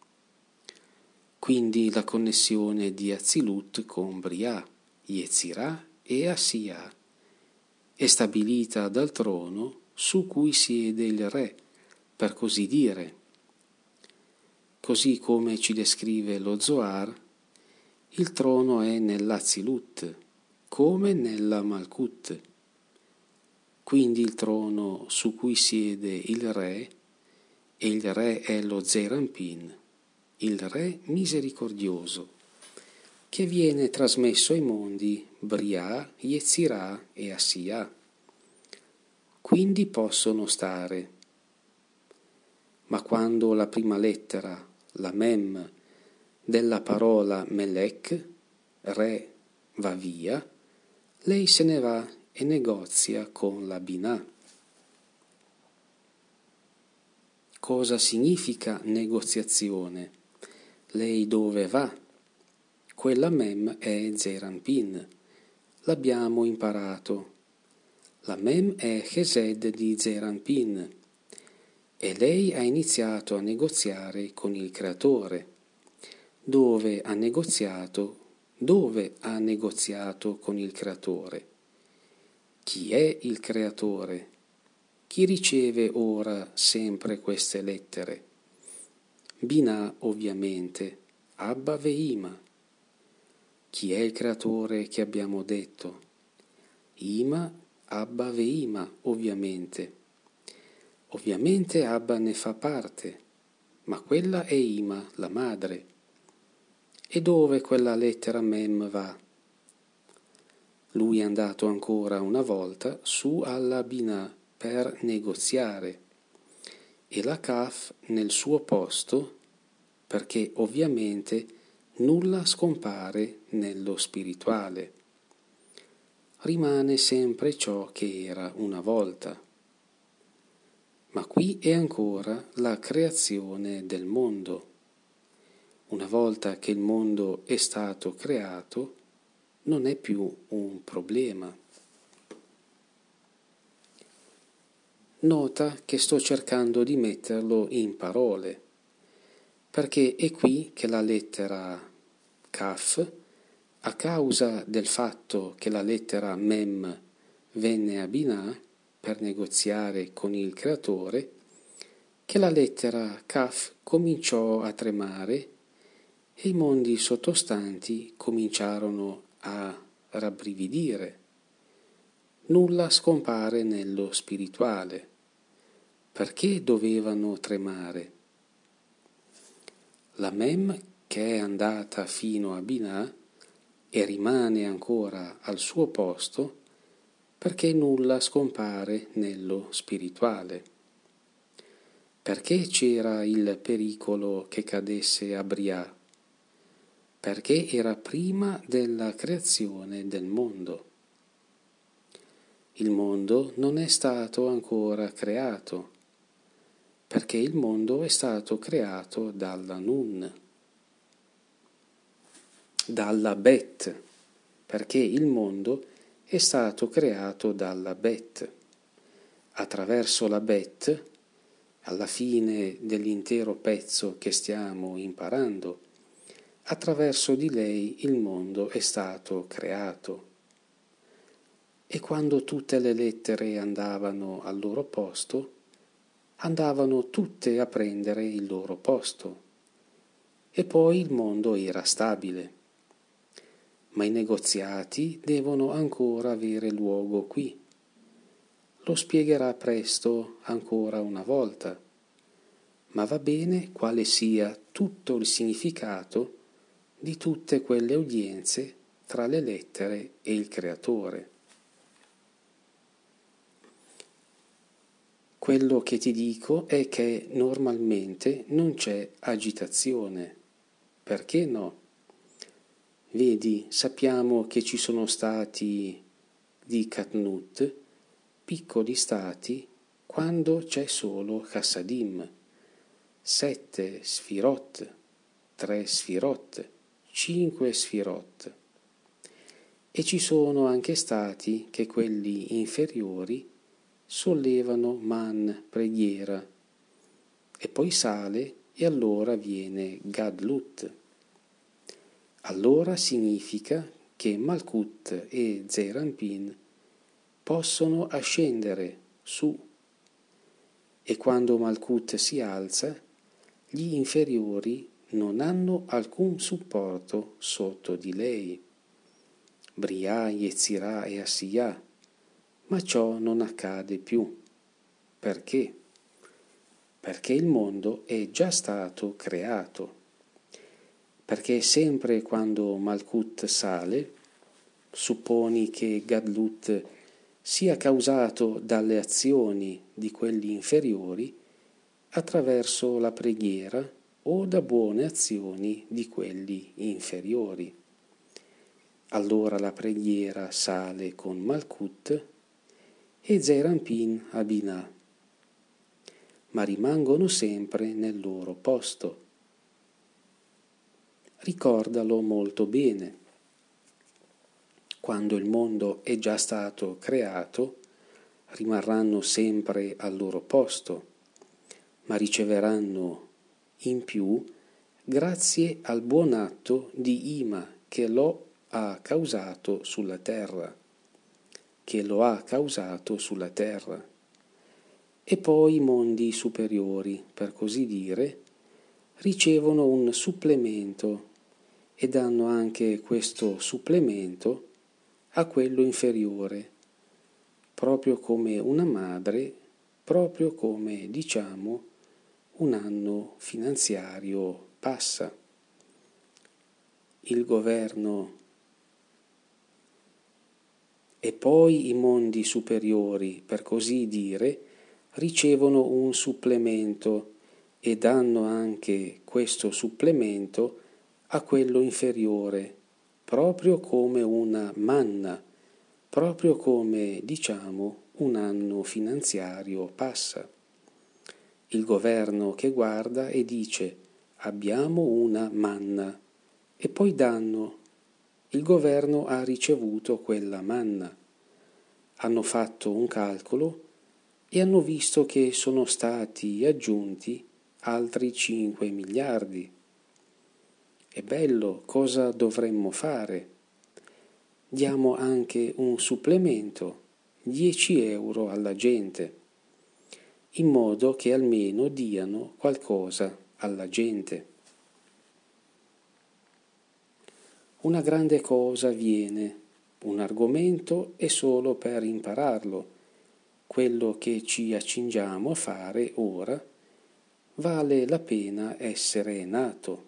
Quindi la connessione di Atzilut con Brià, Yetzirah e Assia è stabilita dal trono su cui siede il Re, per così dire. Così come ci descrive lo Zohar, il trono è nell'Atzilut, come nella Malkut. Quindi il trono su cui siede il Re, e il Re è lo Zeir Anpin, il Re misericordioso, che viene trasmesso ai mondi Brià, Yetzirah e Assia. Quindi possono stare. Ma quando la prima lettera, la Mem, della parola Melech, Re, va via, lei se ne va e negozia con la Binah. Cosa significa negoziazione? Lei dove va? Quella Mem è Zeir Anpin. L'abbiamo imparato. La Mem è Chesed di Zeir Anpin. E lei ha iniziato a negoziare con il Creatore. Dove ha negoziato con il Creatore? Chi è il Creatore? Chi riceve ora sempre queste lettere? Binah, ovviamente, Abba Veima. Chi è il Creatore che abbiamo detto? Ima, Abba Veima, ovviamente. Ovviamente Abba ne fa parte, ma quella è Ima, la madre. E dove quella lettera Mem va? Lui è andato ancora una volta su alla Binah per negoziare e la Kaf nel suo posto, perché ovviamente nulla scompare nello spirituale. Rimane sempre ciò che era una volta. Ma qui è ancora la creazione del mondo. Una volta che il mondo è stato creato, non è più un problema. Nota che sto cercando di metterlo in parole, perché è qui che la lettera Kaf, a causa del fatto che la lettera Mem venne a Binah per negoziare con il Creatore, che la lettera Kaf cominciò a tremare e i mondi sottostanti cominciarono a rabbrividire. Nulla scompare nello spirituale. Perché dovevano tremare? La Mem, che è andata fino a Binah e rimane ancora al suo posto, perché nulla scompare nello spirituale. Perché c'era il pericolo che cadesse a Briah? Perché era prima della creazione del mondo. Il mondo non è stato ancora creato, perché il mondo è stato creato dalla Nun, dalla Bet, perché il mondo è stato creato dalla Bet. Attraverso la Bet, alla fine dell'intero pezzo che stiamo imparando, attraverso di lei il mondo è stato creato. E quando tutte le lettere andavano al loro posto, andavano tutte a prendere il loro posto. E poi il mondo era stabile. Ma i negoziati devono ancora avere luogo qui. Lo spiegherà presto ancora una volta, ma va bene quale sia tutto il significato di tutte quelle udienze tra le lettere e il Creatore. Quello che ti dico è che normalmente non c'è agitazione. Perché no? Vedi, sappiamo che ci sono stati di Katnut, piccoli stati, quando c'è solo Chassadim, 7 Sfirot, 3 Sfirot, 5 Sfirot. E ci sono anche stati che quelli inferiori sollevano man, preghiera, e poi sale e allora viene Gadlut. Allora significa che Malkut e Zeranpin possono ascendere su, e quando Malkut si alza, gli inferiori non hanno alcun supporto sotto di lei, Briah, Yetzirah e Assiyah, ma ciò non accade più. Perché? Perché il mondo è già stato creato. Perché sempre quando Malkut sale, supponi che Gadlut sia causato dalle azioni di quelli inferiori attraverso la preghiera o da buone azioni di quelli inferiori. Allora la preghiera sale con Malkut e Zeranpin a Binah, ma rimangono sempre nel loro posto. Ricordalo molto bene. Quando il mondo è già stato creato, rimarranno sempre al loro posto, ma riceveranno in più grazie al buon atto di Ima che lo ha causato sulla terra, E poi i mondi superiori, per così dire, ricevono un supplemento e danno anche questo supplemento a quello inferiore, proprio come una madre, proprio come, diciamo, un anno finanziario passa. Il governo e poi i mondi superiori, per così dire, ricevono un supplemento e danno anche questo supplemento a quello inferiore, proprio come una manna, proprio come, diciamo, un anno finanziario passa. Il governo che guarda e dice abbiamo una manna e poi danno. Il governo ha ricevuto quella manna. Hanno fatto un calcolo e hanno visto che sono stati aggiunti altri 5 miliardi. È bello, cosa dovremmo fare? Diamo anche un supplemento, €10 alla gente, in modo che almeno diano qualcosa alla gente. Una grande cosa viene, un argomento è solo per impararlo. Quello che ci accingiamo a fare ora vale la pena essere nato.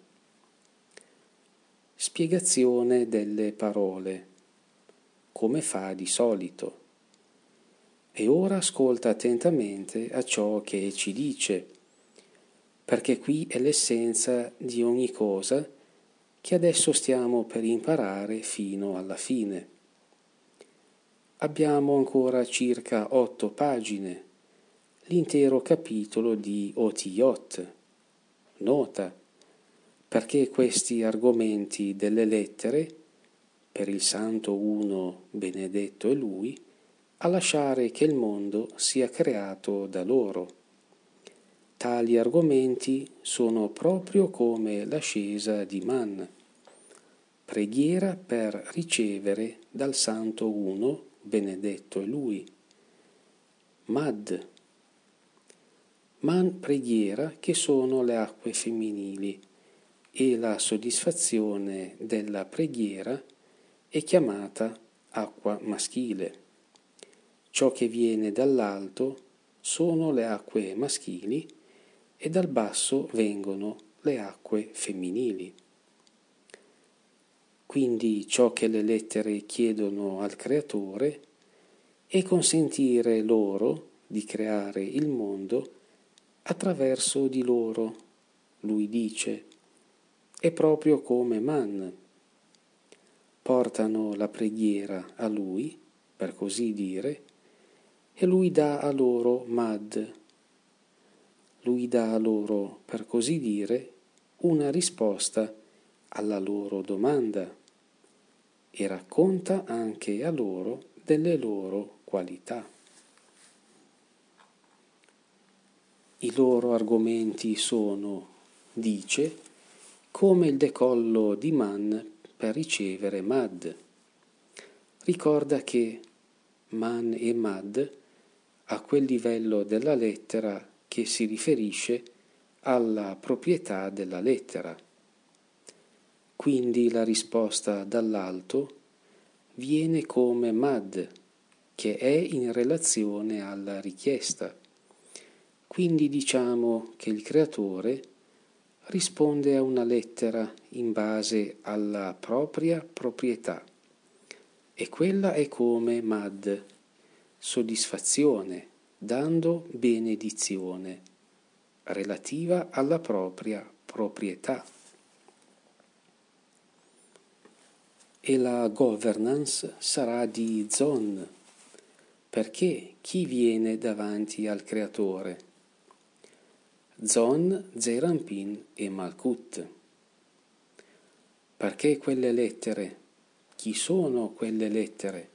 Spiegazione delle parole, come fa di solito. E ora ascolta attentamente a ciò che ci dice, perché qui è l'essenza di ogni cosa che adesso stiamo per imparare fino alla fine. Abbiamo ancora circa 8 pagine, l'intero capitolo di Otiyot. Nota, perché questi argomenti delle lettere, per il Santo Uno benedetto è Lui, a lasciare che il mondo sia creato da loro. Tali argomenti sono proprio come l'ascesa di Man, preghiera per ricevere dal Santo Uno benedetto è Lui. Mad, Man preghiera che sono le acque femminili e la soddisfazione della preghiera è chiamata acqua maschile. Ciò che viene dall'alto sono le acque maschili e dal basso vengono le acque femminili. Quindi ciò che le lettere chiedono al Creatore è consentire loro di creare il mondo attraverso di loro. Lui dice, è proprio come Man. Portano la preghiera a Lui, per così dire, e Lui dà a loro Mad. Lui dà a loro, per così dire, una risposta alla loro domanda e racconta anche a loro delle loro qualità. I loro argomenti sono, dice, come il decollo di Man per ricevere Mad. Ricorda che Man e Mad a quel livello della lettera che si riferisce alla proprietà della lettera. Quindi la risposta dall'alto viene come Mad, che è in relazione alla richiesta. Quindi diciamo che il Creatore risponde a una lettera in base alla propria proprietà, e quella è come Mad, soddisfazione, dando benedizione, relativa alla propria proprietà. E la governance sarà di Zon, perché chi viene davanti al Creatore? Zon, Zeranpin e Malkut. Perché quelle lettere? Chi sono quelle lettere?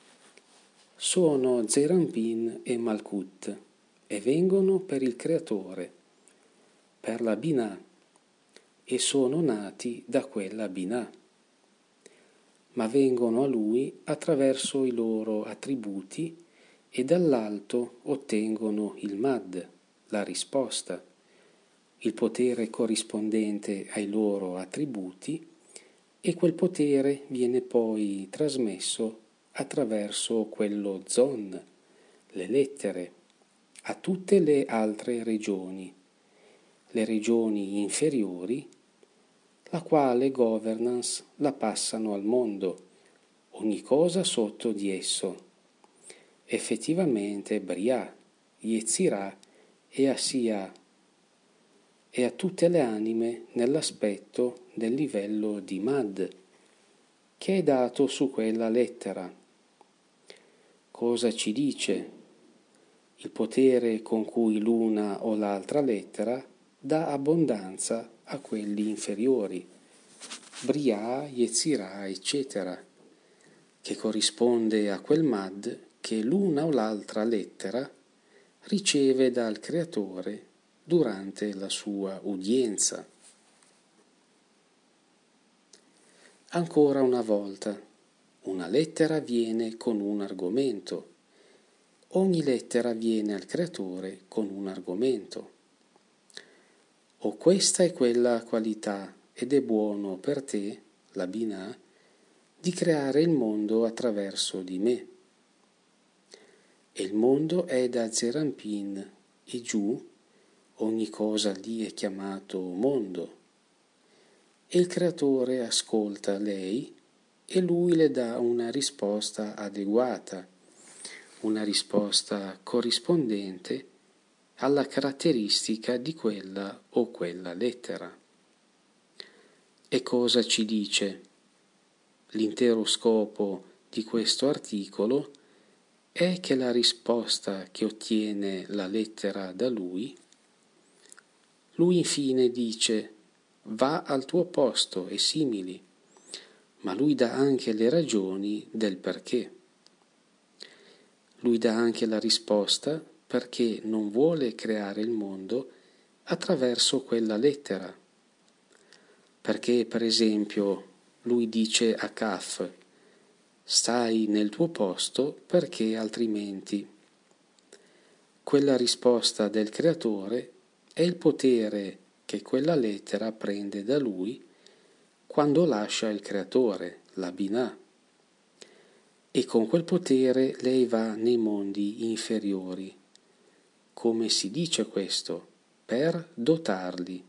Sono Zeranpin e Malkut e vengono per il Creatore, per la Binah, e sono nati da quella Binah, ma vengono a Lui attraverso i loro attributi e dall'alto ottengono il Mad, la risposta, il potere corrispondente ai loro attributi, e quel potere viene poi trasmesso attraverso quello Zon, le lettere, a tutte le altre regioni, le regioni inferiori, la quale governance la passano al mondo, ogni cosa sotto di esso. Effettivamente Briah, Yetzirah e Asiya, e a tutte le anime nell'aspetto del livello di Mad, che è dato su quella lettera. Cosa ci dice? Il potere con cui l'una o l'altra lettera dà abbondanza a quelli inferiori, Briah, Yetzirah, eccetera, che corrisponde a quel Mad che l'una o l'altra lettera riceve dal Creatore durante la sua udienza. Ancora una volta, una lettera viene con un argomento ogni lettera viene al creatore con un argomento. O questa è quella qualità ed è buono per te, la Binah, di creare il mondo attraverso di me. E il mondo è da Zerampin e giù, ogni cosa lì è chiamato mondo. E il creatore ascolta lei e lui le dà una risposta adeguata, una risposta corrispondente alla caratteristica di quella o quella lettera. E cosa ci dice? L'intero scopo di questo articolo è che la risposta che ottiene la lettera da lui infine dice va al tuo posto e simili, ma lui dà anche le ragioni del perché. Lui dà anche la risposta perché non vuole creare il mondo attraverso quella lettera. Perché, per esempio, lui dice a Kaf, stai nel tuo posto perché altrimenti. Quella risposta del creatore è il potere che quella lettera prende da lui quando lascia il creatore, la Binah. E con quel potere lei va nei mondi inferiori. Come si dice questo? Per dotarli.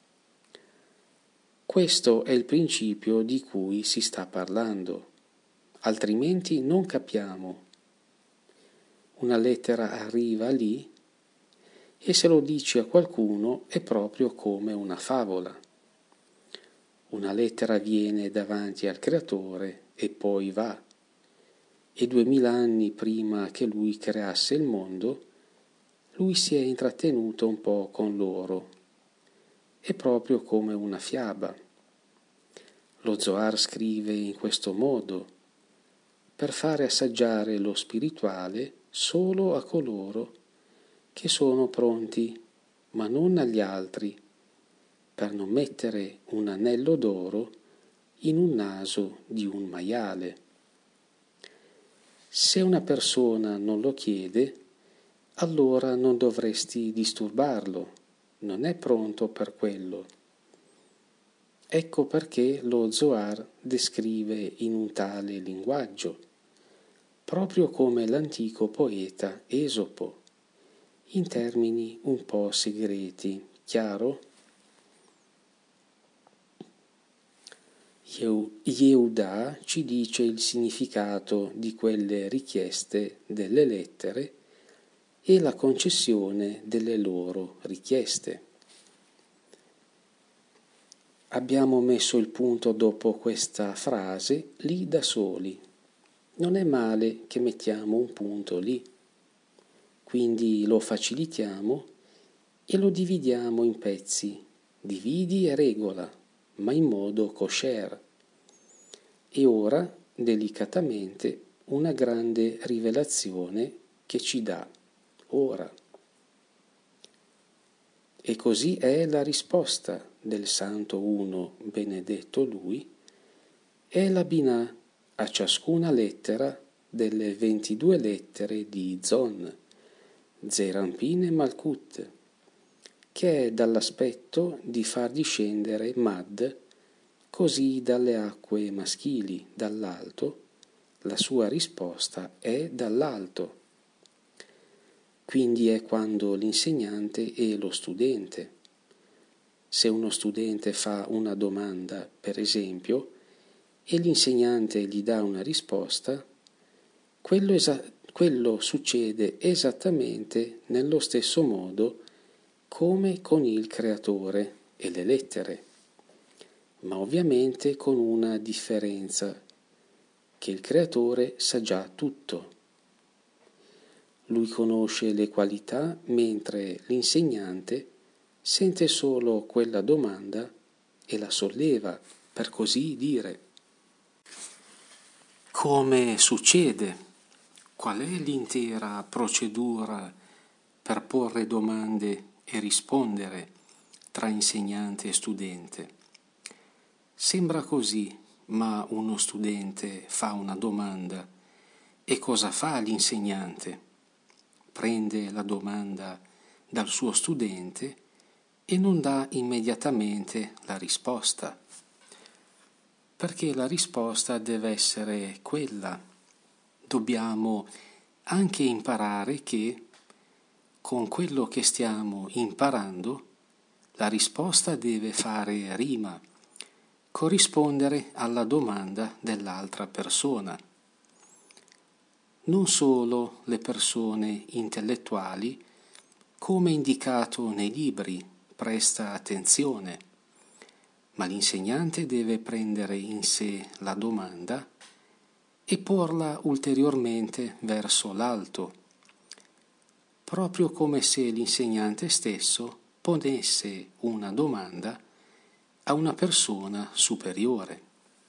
Questo è il principio di cui si sta parlando, altrimenti non capiamo. Una lettera arriva lì e se lo dici a qualcuno è proprio come una favola. Una lettera viene davanti al creatore e poi va. E 2000 anni prima che lui creasse il mondo, lui si è intrattenuto un po' con loro. È proprio come una fiaba. Lo Zohar scrive in questo modo, per fare assaggiare lo spirituale solo a coloro che sono pronti, ma non agli altri, per non mettere un anello d'oro in un naso di un maiale. Se una persona non lo chiede, allora non dovresti disturbarlo, non è pronto per quello. Ecco perché lo Zohar descrive in un tale linguaggio, proprio come l'antico poeta Esopo, in termini un po' segreti, chiaro? Yehuda ci dice il significato di quelle richieste delle lettere e la concessione delle loro richieste. Abbiamo messo il punto dopo questa frase lì da soli. Non è male che mettiamo un punto lì. Quindi lo facilitiamo e lo dividiamo in pezzi. Dividi e regola, ma in modo kosher. E ora, delicatamente, una grande rivelazione che ci dà ora. E così è la risposta del Santo Uno, benedetto Lui, è la Binah a ciascuna lettera delle 22 lettere di Zon, Zerampin e Malkut, che è dall'aspetto di far discendere Mad, così dalle acque maschili, dall'alto, la sua risposta è dall'alto. Quindi è quando l'insegnante e lo studente. Se uno studente fa una domanda, per esempio, e l'insegnante gli dà una risposta, quello succede esattamente nello stesso modo come con il creatore e le lettere, ma ovviamente con una differenza, che il creatore sa già tutto. Lui conosce le qualità, mentre l'insegnante sente solo quella domanda e la solleva, per così dire. Come succede? Qual è l'intera procedura per porre domande e rispondere tra insegnante e studente? Sembra così, ma uno studente fa una domanda e cosa fa l'insegnante? prende la domanda dal suo studente e non dà immediatamente la risposta, perché la risposta deve essere quella. Dobbiamo anche imparare che con quello che stiamo imparando la risposta deve fare rima, corrispondere alla domanda dell'altra persona. Non solo le persone intellettuali, come indicato nei libri, presta attenzione, ma l'insegnante deve prendere in sé la domanda e porla ulteriormente verso l'alto, proprio come se l'insegnante stesso ponesse una domanda a una persona superiore.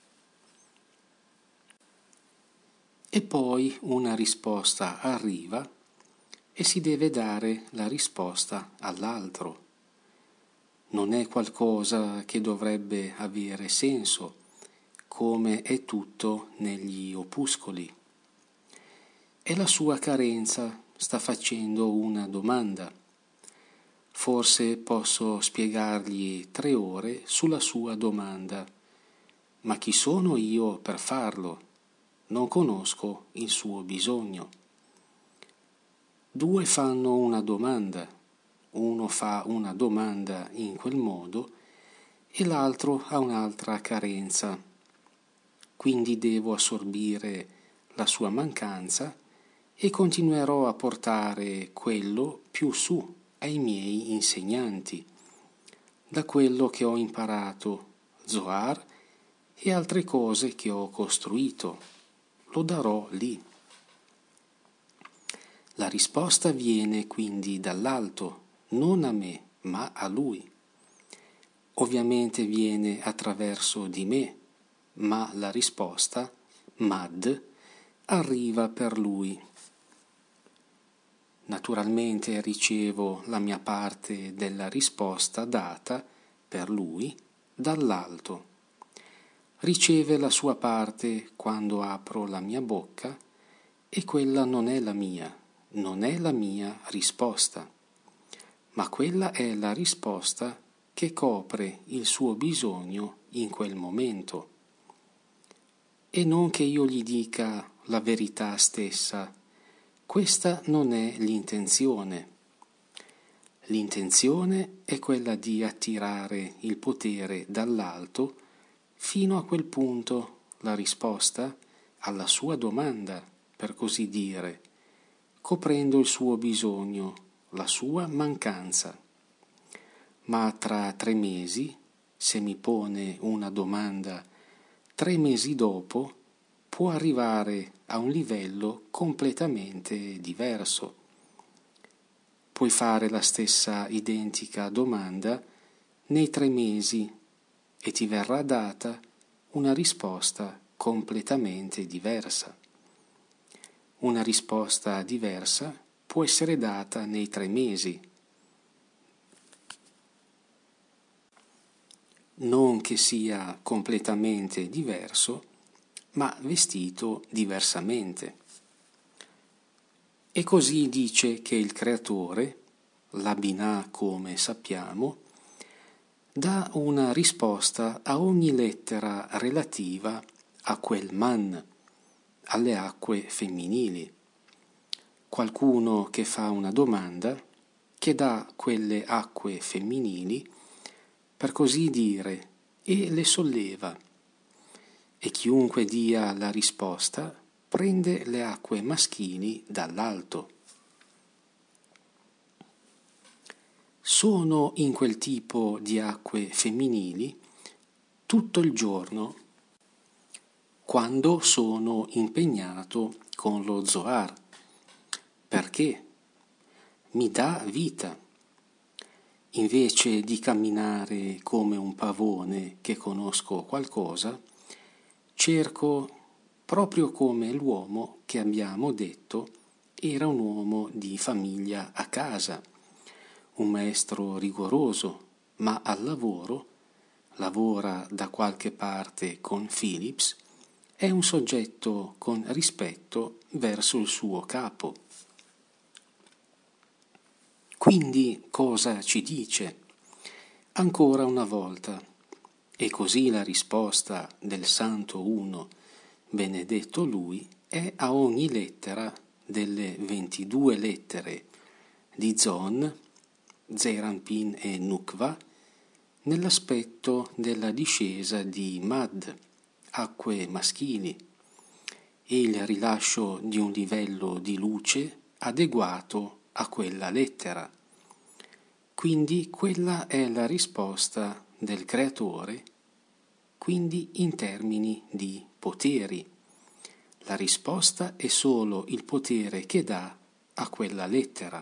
E poi una risposta arriva e si deve dare la risposta all'altro. Non è qualcosa che dovrebbe avere senso, come è tutto negli opuscoli. È la sua carenza, sta facendo una domanda. Forse posso spiegargli 3 ore sulla sua domanda, ma chi sono io per farlo? Non conosco il suo bisogno. 2 fanno una domanda, uno fa una domanda in quel modo e l'altro ha un'altra carenza, quindi devo assorbire la sua mancanza e continuerò a portare quello più su ai miei insegnanti, da quello che ho imparato, Zohar e altre cose che ho costruito. Lo darò lì. La risposta viene quindi dall'alto, non a me, ma a lui. Ovviamente viene attraverso di me, ma la risposta, Mad, arriva per lui. Naturalmente ricevo la mia parte della risposta data per lui dall'alto. Riceve la sua parte quando apro la mia bocca e quella non è la mia risposta, ma quella è la risposta che copre il suo bisogno in quel momento. E non che io gli dica la verità stessa, questa non è l'intenzione. L'intenzione è quella di attirare il potere dall'alto fino a quel punto, la risposta alla sua domanda, per così dire, coprendo il suo bisogno, la sua mancanza. Ma tra 3 mesi, se mi pone una domanda 3 mesi dopo, può arrivare a un livello completamente diverso. Puoi fare la stessa identica domanda nei 3 mesi e ti verrà data una risposta completamente diversa. Una risposta diversa può essere data nei 3 mesi. Non che sia completamente diverso, ma vestito diversamente. E così dice che il creatore, la Binah come sappiamo, dà una risposta a ogni lettera relativa a quel man, alle acque femminili. Qualcuno che fa una domanda, che dà quelle acque femminili, per così dire, e le solleva. E chiunque dia la risposta prende le acque maschili dall'alto. Sono in quel tipo di acque femminili tutto il giorno quando sono impegnato con lo Zohar. Perché? Mi dà vita. Invece di camminare come un pavone che conosco qualcosa, cerco, proprio come l'uomo che abbiamo detto era un uomo di famiglia a casa, un maestro rigoroso, ma al lavoro, lavora da qualche parte con Philips, è un soggetto con rispetto verso il suo capo. Quindi cosa ci dice? Ancora una volta, e così la risposta del Santo Uno, benedetto Lui, è a ogni lettera delle 22 lettere di Zon, Zeranpin e Nukva, nell'aspetto della discesa di Mad, acque maschili, e il rilascio di un livello di luce adeguato a quella lettera. Quindi quella è la risposta del Creatore, quindi in termini di poteri. La risposta è solo il potere che dà a quella lettera.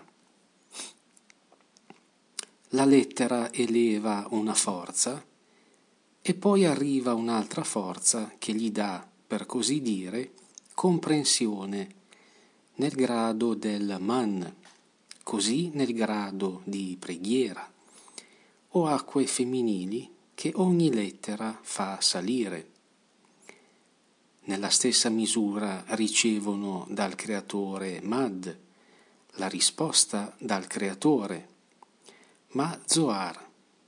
La lettera eleva una forza e poi arriva un'altra forza che gli dà, per così dire, comprensione nel grado del man, così nel grado di preghiera, o acque femminili che ogni lettera fa salire. Nella stessa misura ricevono dal Creatore Mad, la risposta dal Creatore, ma Zohar.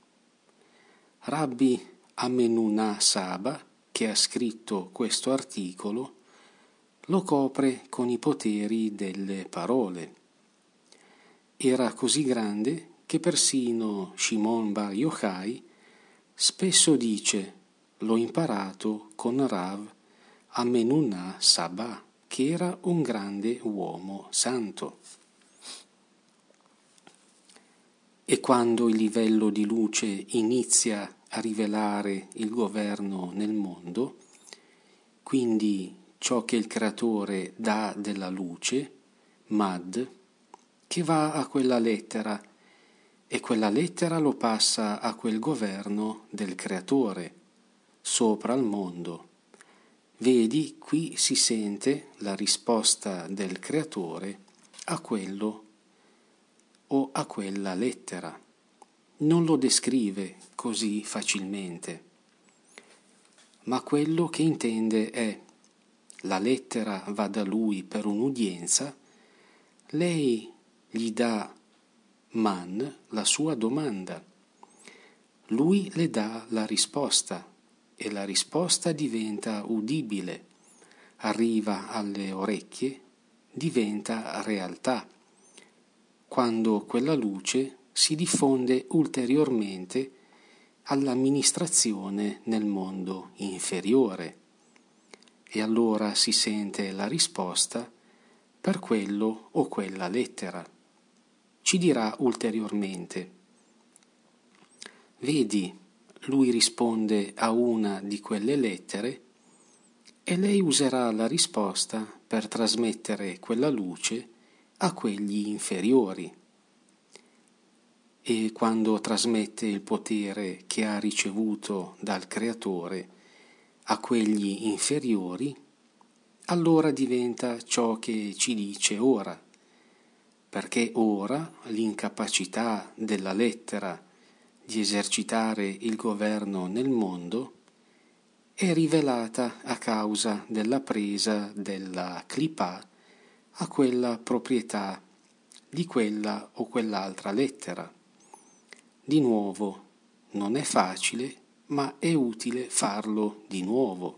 Rabbi Amenunah Saba, che ha scritto questo articolo, lo copre con i poteri delle parole. Era così grande che persino Shimon Bar Yochai spesso dice: l'ho imparato con Rav Amenunah Saba, che era un grande uomo santo. E quando il livello di luce inizia a rivelare il governo nel mondo, quindi ciò che il Creatore dà della luce, Mad, che va a quella lettera, e quella lettera lo passa a quel governo del Creatore, sopra il mondo. Vedi, qui si sente la risposta del Creatore a quello o a quella lettera. Non lo descrive così facilmente, ma quello che intende è: la lettera va da lui per un'udienza, lei gli dà man la sua domanda, lui le dà la risposta e la risposta diventa udibile, arriva alle orecchie, diventa realtà, quando quella luce si diffonde ulteriormente all'amministrazione nel mondo inferiore, e allora si sente la risposta per quello o quella lettera. Ci dirà ulteriormente: vedi, lui risponde a una di quelle lettere e lei userà la risposta per trasmettere quella luce a quegli inferiori. E quando trasmette il potere che ha ricevuto dal Creatore a quegli inferiori, allora diventa ciò che ci dice ora, perché ora l'incapacità della lettera di esercitare il governo nel mondo è rivelata a causa della presa della clipà a quella proprietà di quella o quell'altra lettera. Di nuovo, non è facile, ma è utile farlo di nuovo.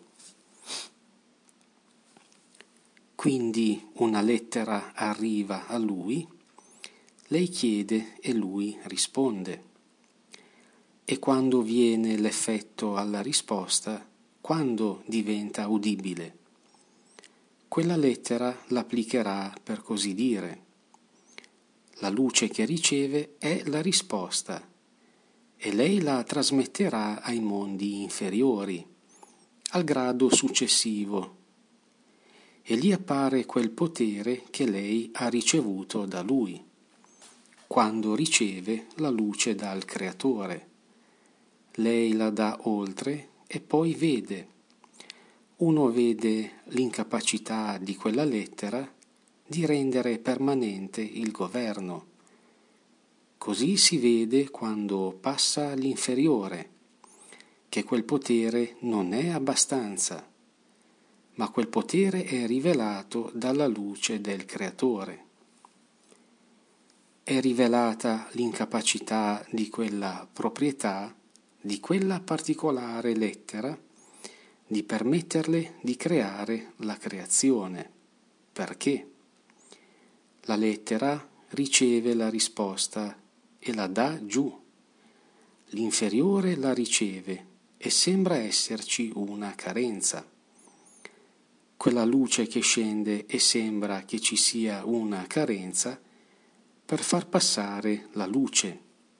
Quindi una lettera arriva a lui, lei chiede e lui risponde. E quando viene l'effetto alla risposta, quando diventa udibile? Quella lettera l'applicherà, per così dire. La luce che riceve è la risposta e lei la trasmetterà ai mondi inferiori, al grado successivo, e lì appare quel potere che lei ha ricevuto da lui, quando riceve la luce dal Creatore. Lei la dà oltre e poi vede. Uno vede l'incapacità di quella lettera di rendere permanente il governo. Così si vede quando passa all'inferiore, che quel potere non è abbastanza, ma quel potere è rivelato dalla luce del Creatore. è rivelata l'incapacità di quella proprietà, di quella particolare lettera, di permetterle di creare la creazione. Perché? La lettera riceve la risposta e la dà giù. L'inferiore la riceve e sembra esserci una carenza. Quella luce che scende e sembra che ci sia una carenza per far passare la luce.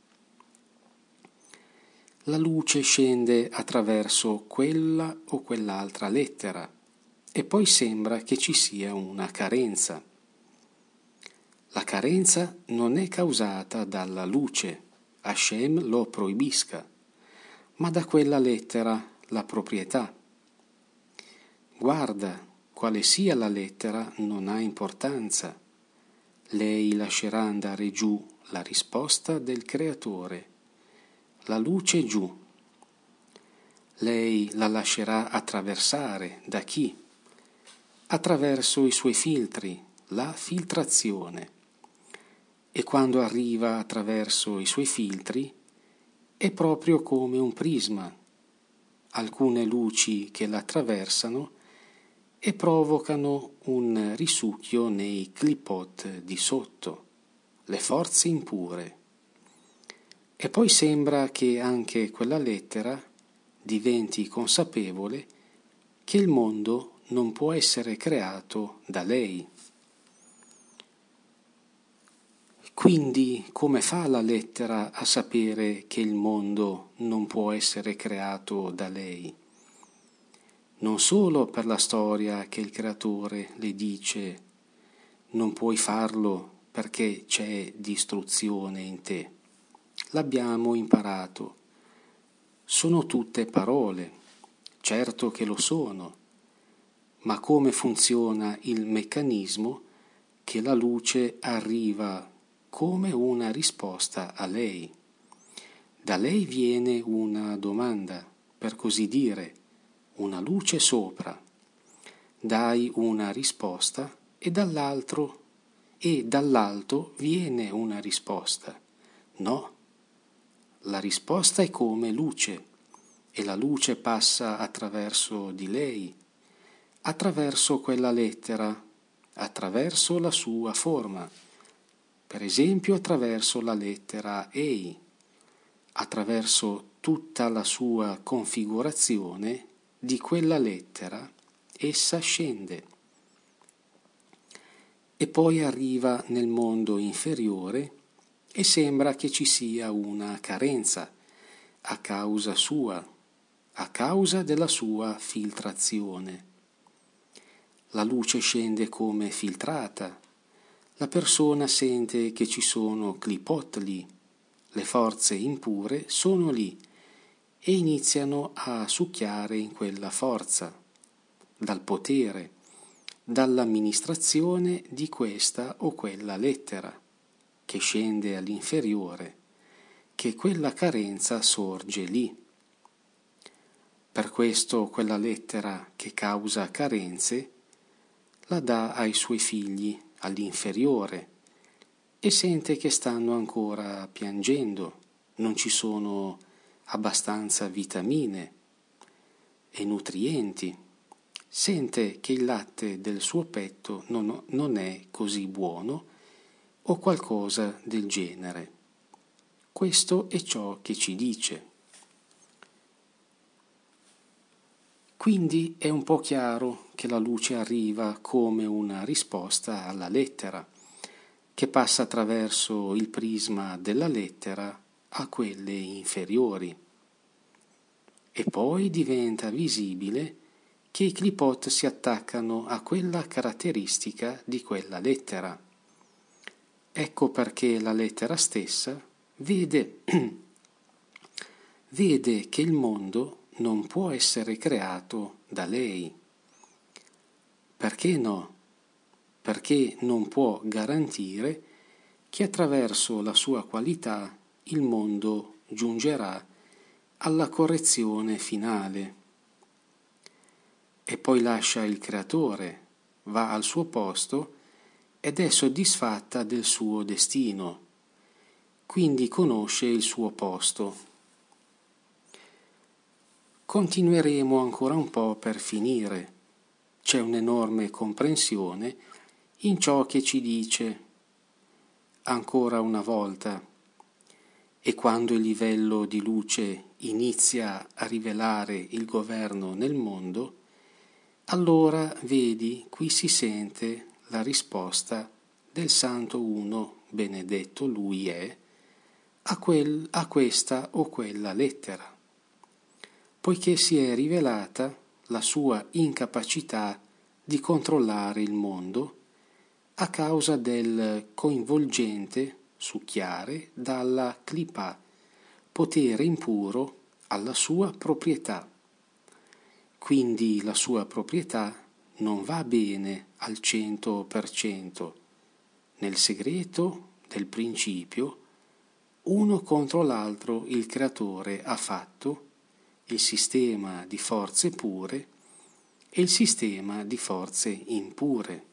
La luce scende attraverso quella o quell'altra lettera e poi sembra che ci sia una carenza. La carenza non è causata dalla luce, Hashem lo proibisca, ma da quella lettera, la proprietà. Guarda, quale sia la lettera non ha importanza. Lei lascerà andare giù la risposta del creatore, la luce giù. Lei la lascerà attraversare da chi? Attraverso i suoi filtri, la filtrazione. E quando arriva attraverso i suoi filtri è proprio come un prisma, alcune luci che la attraversano e provocano un risucchio nei clipot di sotto, le forze impure. E poi sembra che anche quella lettera diventi consapevole che il mondo non può essere creato da lei. Quindi come fa la lettera a sapere che il mondo non può essere creato da lei? Non solo per la storia che il creatore le dice non puoi farlo perché c'è distruzione in te. L'abbiamo imparato. Sono tutte parole, certo che lo sono, ma come funziona il meccanismo che la luce arriva come una risposta a lei? Da lei viene una domanda, per così dire, una luce sopra. Dai una risposta e dall'alto viene una risposta. No, la risposta è come luce e la luce passa attraverso di lei, attraverso quella lettera, attraverso la sua forma, per esempio attraverso la lettera Ei, attraverso tutta la sua configurazione di quella lettera, essa scende e poi arriva nel mondo inferiore e sembra che ci sia una carenza a causa sua, a causa della sua filtrazione. La luce scende come filtrata, la persona sente che ci sono clipot lì, le forze impure sono lì e iniziano a succhiare in quella forza, dal potere, dall'amministrazione di questa o quella lettera, che scende all'inferiore, che quella carenza sorge lì. Per questo quella lettera che causa carenze la dà ai suoi figli all'inferiore e sente che stanno ancora piangendo, non ci sono abbastanza vitamine e nutrienti. Sente che il latte del suo petto non è così buono o qualcosa del genere. Questo è ciò che ci dice. Quindi è un po' chiaro che la luce arriva come una risposta alla lettera, che passa attraverso il prisma della lettera a quelle inferiori. E poi diventa visibile che i clipot si attaccano a quella caratteristica di quella lettera. Ecco perché la lettera stessa vede che il mondo non può essere creato da lei. Perché no? Perché non può garantire che attraverso la sua qualità il mondo giungerà alla correzione finale. E poi lascia il creatore, va al suo posto ed è soddisfatta del suo destino, quindi conosce il suo posto. Continueremo ancora un po' per finire. C'è un'enorme comprensione in ciò che ci dice ancora una volta. E quando il livello di luce inizia a rivelare il governo nel mondo, allora vedi, qui si sente la risposta del Santo Uno, benedetto Lui è, a questa o quella lettera, poiché si è rivelata la sua incapacità di controllare il mondo a causa del coinvolgente, succhiare, dalla clipa, potere impuro alla sua proprietà. Quindi la sua proprietà non va bene al 100%. Nel segreto del principio, uno contro l'altro il creatore ha fatto il sistema di forze pure e il sistema di forze impure.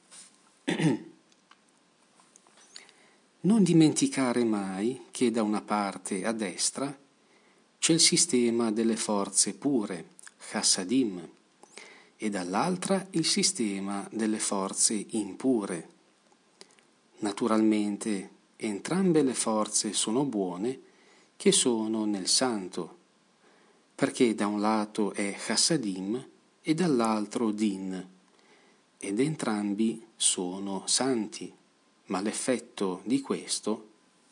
Non dimenticare mai che da una parte a destra c'è il sistema delle forze pure, chassadim, e dall'altra il sistema delle forze impure. Naturalmente entrambe le forze sono buone che sono nel santo, perché da un lato è chassadim e dall'altro din, ed entrambi sono santi, ma l'effetto di questo,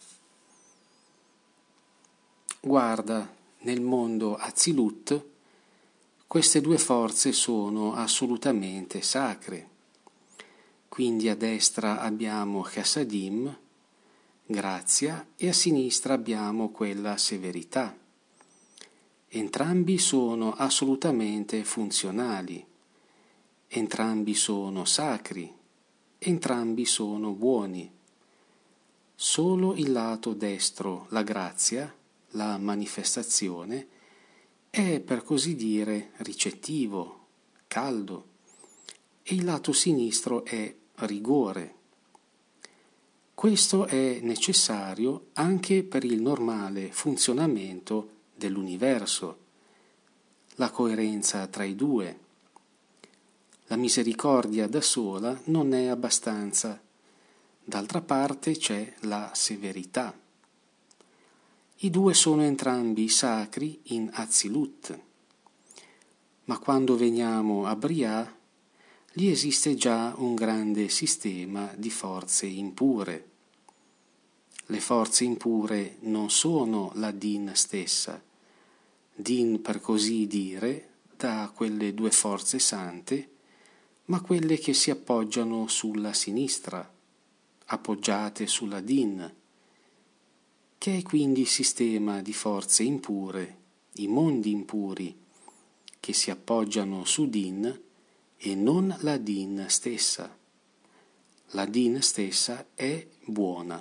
guarda, nel mondo Azilut queste due forze sono assolutamente sacre. Quindi a destra abbiamo chassadim, grazia, e a sinistra abbiamo quella severità. Entrambi sono assolutamente funzionali, entrambi sono sacri, entrambi sono buoni. Solo il lato destro, la grazia, la manifestazione, è per così dire ricettivo, caldo, e il lato sinistro è rigore. Questo è necessario anche per il normale funzionamento dell'universo, la coerenza tra i due. La misericordia da sola non è abbastanza. D'altra parte c'è la severità. I due sono entrambi sacri in Azilut, ma quando veniamo a Briah, lì esiste già un grande sistema di forze impure. Le forze impure non sono la Din stessa. Din, per così dire, da quelle due forze sante, ma quelle che si appoggiano sulla sinistra, appoggiate sulla Din, che è quindi il sistema di forze impure, i mondi impuri, che si appoggiano su Din e non la Din stessa. La Din stessa è buona.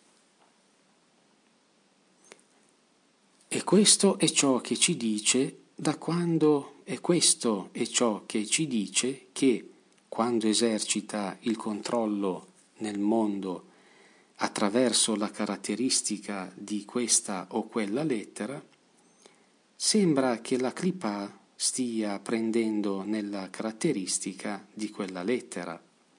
E questo è ciò che ci dice questo è ciò che ci dice che quando esercita il controllo nel mondo attraverso la caratteristica di questa o quella lettera, sembra che la clipa stia prendendo nella caratteristica di quella lettera.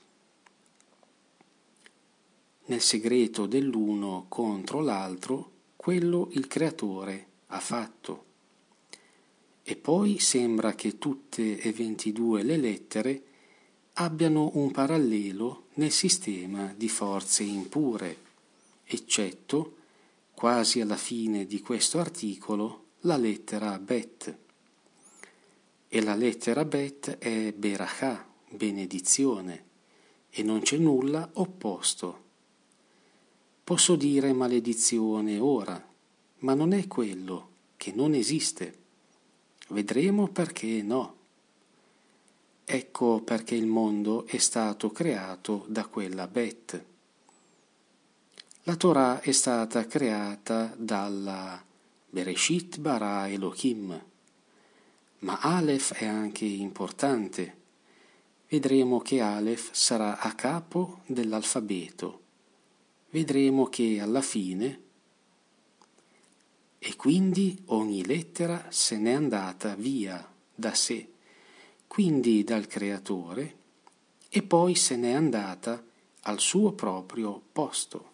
Nel segreto dell'uno contro l'altro, quello il creatore ha fatto. E poi sembra che tutte e 22 le lettere abbiano un parallelo nel sistema di forze impure, eccetto, quasi alla fine di questo articolo, la lettera Bet. E la lettera Bet è Berachà, benedizione, e non c'è nulla opposto. Posso dire maledizione ora, ma non è quello, che non esiste. Vedremo perché no. Ecco perché il mondo è stato creato da quella Bet. La Torah è stata creata dalla Bereshit bara Elohim, ma Aleph è anche importante. Vedremo che Aleph sarà a capo dell'alfabeto. Vedremo che alla fine e quindi ogni lettera se n'è andata via da sé, quindi dal creatore, e poi se n'è andata al suo proprio posto.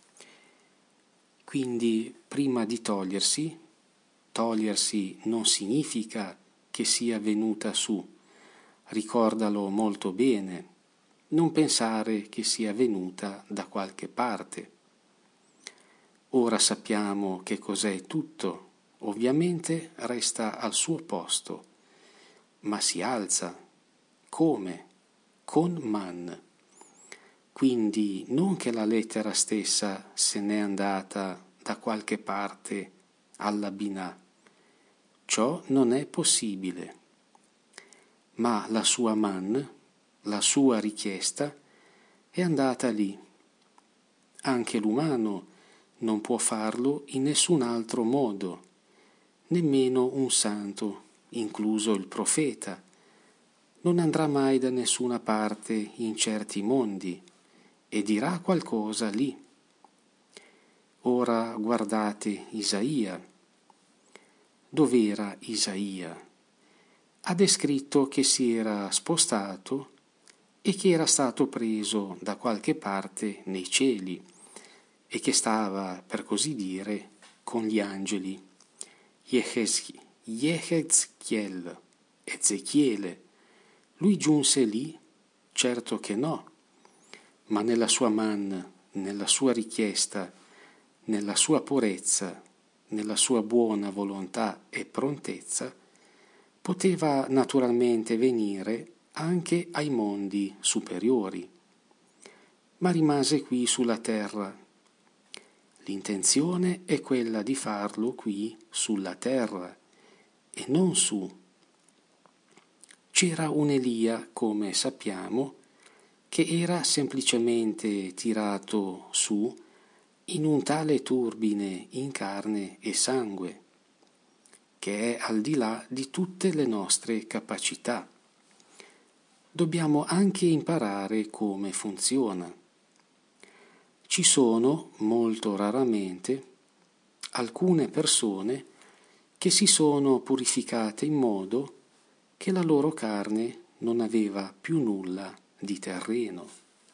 Quindi prima di togliersi non significa che sia venuta su, ricordalo molto bene, non pensare che sia venuta da qualche parte. Ora sappiamo che cos'è tutto, ovviamente resta al suo posto, ma si alza. Come? Con man. Quindi non che la lettera stessa se n'è andata da qualche parte alla Binah. Ciò non è possibile. Ma la sua man, la sua richiesta, è andata lì. Anche l'umano non può farlo in nessun altro modo, nemmeno un santo, incluso il profeta, non andrà mai da nessuna parte in certi mondi e dirà qualcosa lì. Ora guardate Isaia. Dov'era Isaia? Ha descritto che si era spostato e che era stato preso da qualche parte nei cieli e che stava, per così dire, con gli angeli. Yehezkiel, Ezechiele, lui giunse lì? Certo che no, ma nella sua man, nella sua richiesta, nella sua purezza, nella sua buona volontà e prontezza, poteva naturalmente venire anche ai mondi superiori, ma rimase qui sulla terra. L'intenzione è quella di farlo qui sulla terra e non su. C'era un Elia, come sappiamo, che era semplicemente tirato su in un tale turbine in carne e sangue, che è al di là di tutte le nostre capacità. Dobbiamo anche imparare come funziona. Ci sono, molto raramente, alcune persone che si sono purificate in modo che la loro carne non aveva più nulla di terreno.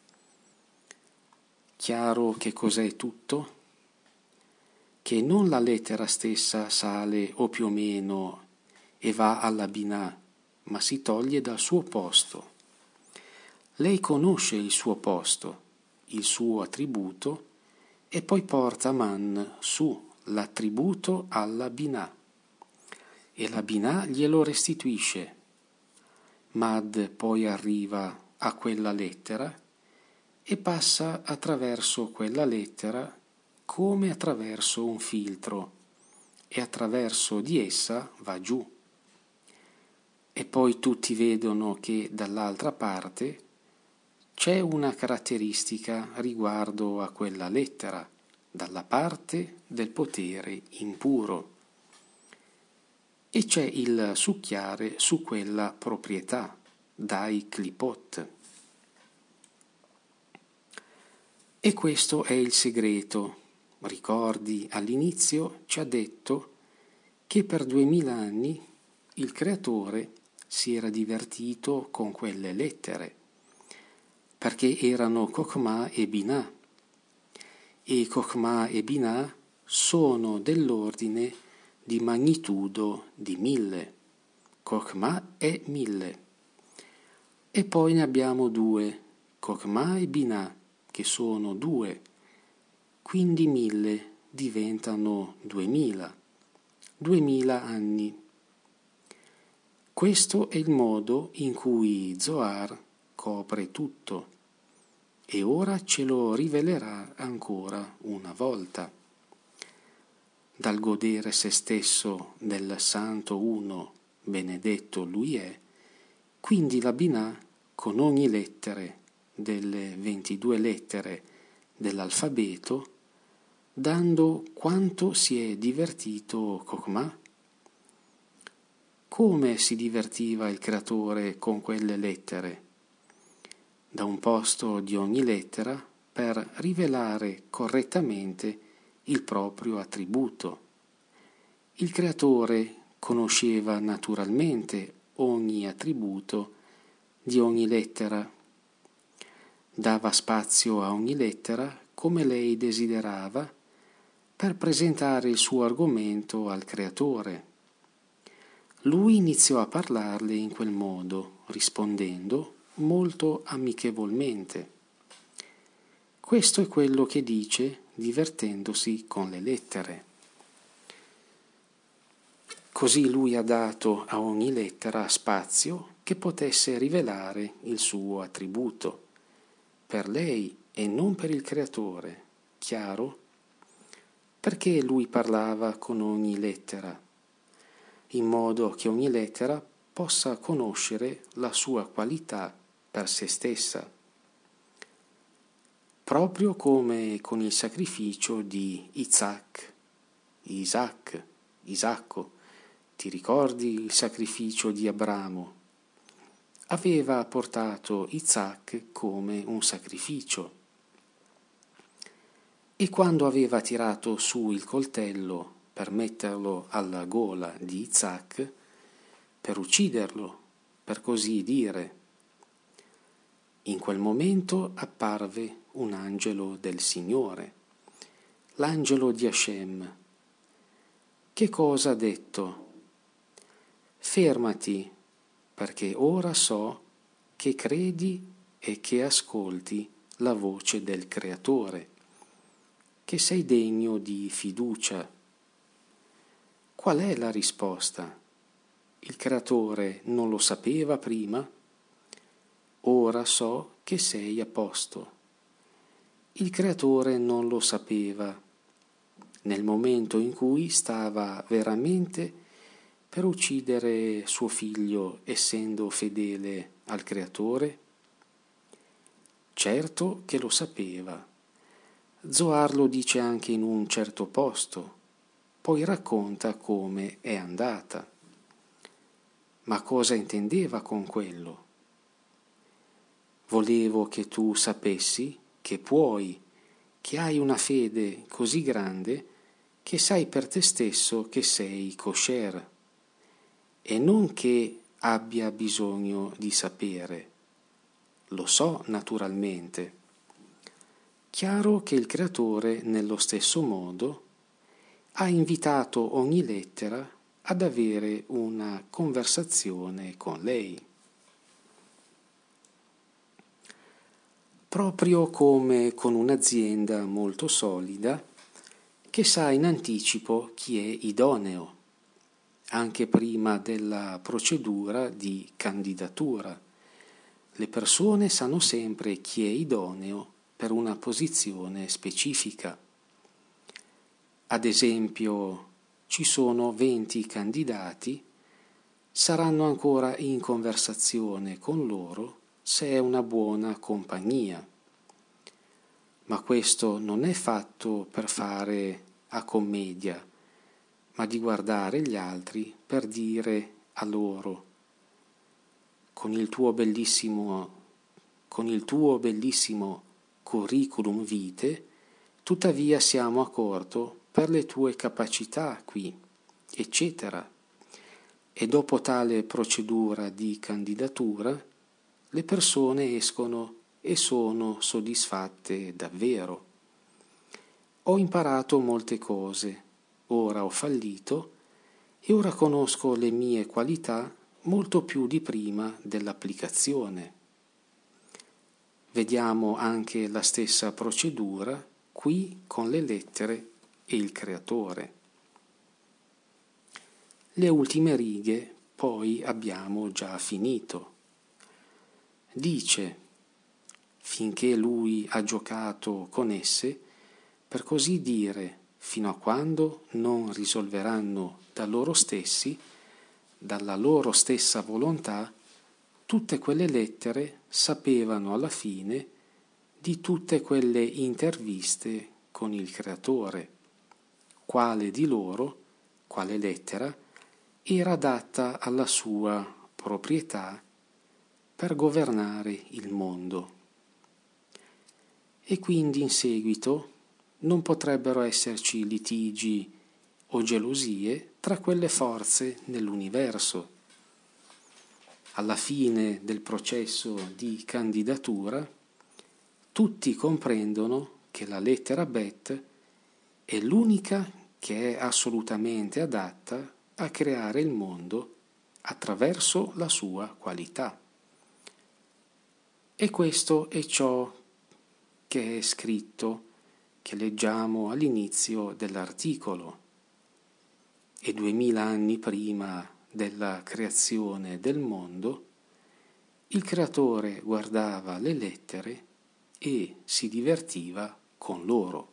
Chiaro che cos'è tutto? Che non la lettera stessa sale o più o meno e va alla Binah, ma si toglie dal suo posto. Lei conosce il suo posto, il suo attributo, e poi porta man su l'attributo alla Binah, e la Binah glielo restituisce. Mad poi arriva a quella lettera e passa attraverso quella lettera come attraverso un filtro, e attraverso di essa va giù. E poi tutti vedono che dall'altra parte c'è una caratteristica riguardo a quella lettera, dalla parte del potere impuro, e c'è il succhiare su quella proprietà, dai clipot. E questo è il segreto. Ricordi, all'inizio ci ha detto che per 2000 anni il creatore si era divertito con quelle lettere, perché erano Chokhmah e Binah, e Chokhmah e Binah sono dell'ordine di magnitudo di 1000. Chokhmah è 1000. E poi ne abbiamo 2, Chokhmah e Binah, che sono 2, quindi 1000 diventano 2000 anni. Questo è il modo in cui Zohar copre tutto, e ora ce lo rivelerà ancora una volta. Dal godere se stesso del Santo Uno, benedetto Lui è, quindi la Binah, con ogni lettere delle 22 lettere dell'alfabeto, dando quanto si è divertito Chokhmah. Come si divertiva il creatore con quelle lettere? Da un posto di ogni lettera per rivelare correttamente il proprio attributo. Il creatore conosceva naturalmente ogni attributo di ogni lettera, dava spazio a ogni lettera come lei desiderava per presentare il suo argomento al creatore. Lui iniziò a parlarle in quel modo, rispondendo molto amichevolmente. Questo è quello che dice divertendosi con le lettere. Così lui ha dato a ogni lettera spazio che potesse rivelare il suo attributo, per lei e non per il creatore, chiaro? Perché lui parlava con ogni lettera, in modo che ogni lettera possa conoscere la sua qualità per se stessa, proprio come con il sacrificio di Isacco. Ti ricordi il sacrificio di Abramo? Aveva portato Isaac come un sacrificio e quando aveva tirato su il coltello per metterlo alla gola di Isaac, per ucciderlo, per così dire, in quel momento apparve un angelo del Signore, l'angelo di Hashem. Che cosa ha detto? Fermati, perché ora so che credi e che ascolti la voce del Creatore, che sei degno di fiducia. Qual è la risposta? Il Creatore non lo sapeva prima? Ora so che sei a posto. Il Creatore non lo sapeva nel momento in cui stava veramente per uccidere suo figlio essendo fedele al Creatore? Certo che lo sapeva. Zohar lo dice anche in un certo posto, poi racconta come è andata. Ma cosa intendeva con quello? Volevo che tu sapessi che puoi, che hai una fede così grande che sai per te stesso che sei kosher, e non che abbia bisogno di sapere. Lo so naturalmente. Chiaro che il Creatore, nello stesso modo, ha invitato ogni lettera ad avere una conversazione con lei. Proprio come con un'azienda molto solida che sa in anticipo chi è idoneo, anche prima della procedura di candidatura. Le persone sanno sempre chi è idoneo per una posizione specifica. Ad esempio, ci sono 20 candidati, saranno ancora in conversazione con loro se è una buona compagnia. Ma questo non è fatto per fare a commedia, ma di guardare gli altri per dire a loro: con il tuo bellissimo curriculum vitae, tuttavia siamo a corto per le tue capacità qui, eccetera. E dopo tale procedura di candidatura, le persone escono e sono soddisfatte davvero. Ho imparato molte cose, ora ho fallito e ora conosco le mie qualità molto più di prima dell'applicazione. Vediamo anche la stessa procedura qui con le lettere e il Creatore. Le ultime righe poi abbiamo già finito. Dice: finché lui ha giocato con esse, per così dire, fino a quando non risolveranno da loro stessi, dalla loro stessa volontà, tutte quelle lettere sapevano alla fine di tutte quelle interviste con il Creatore, quale di loro, quale lettera, era adatta alla sua proprietà per governare il mondo. E quindi in seguito non potrebbero esserci litigi o gelosie tra quelle forze nell'universo. Alla fine del processo di candidatura, tutti comprendono che la lettera Bet è l'unica che è assolutamente adatta a creare il mondo attraverso la sua qualità. E questo è ciò che è scritto, che leggiamo all'inizio dell'articolo. E 2000 anni prima della creazione del mondo, il creatore guardava le lettere e si divertiva con loro.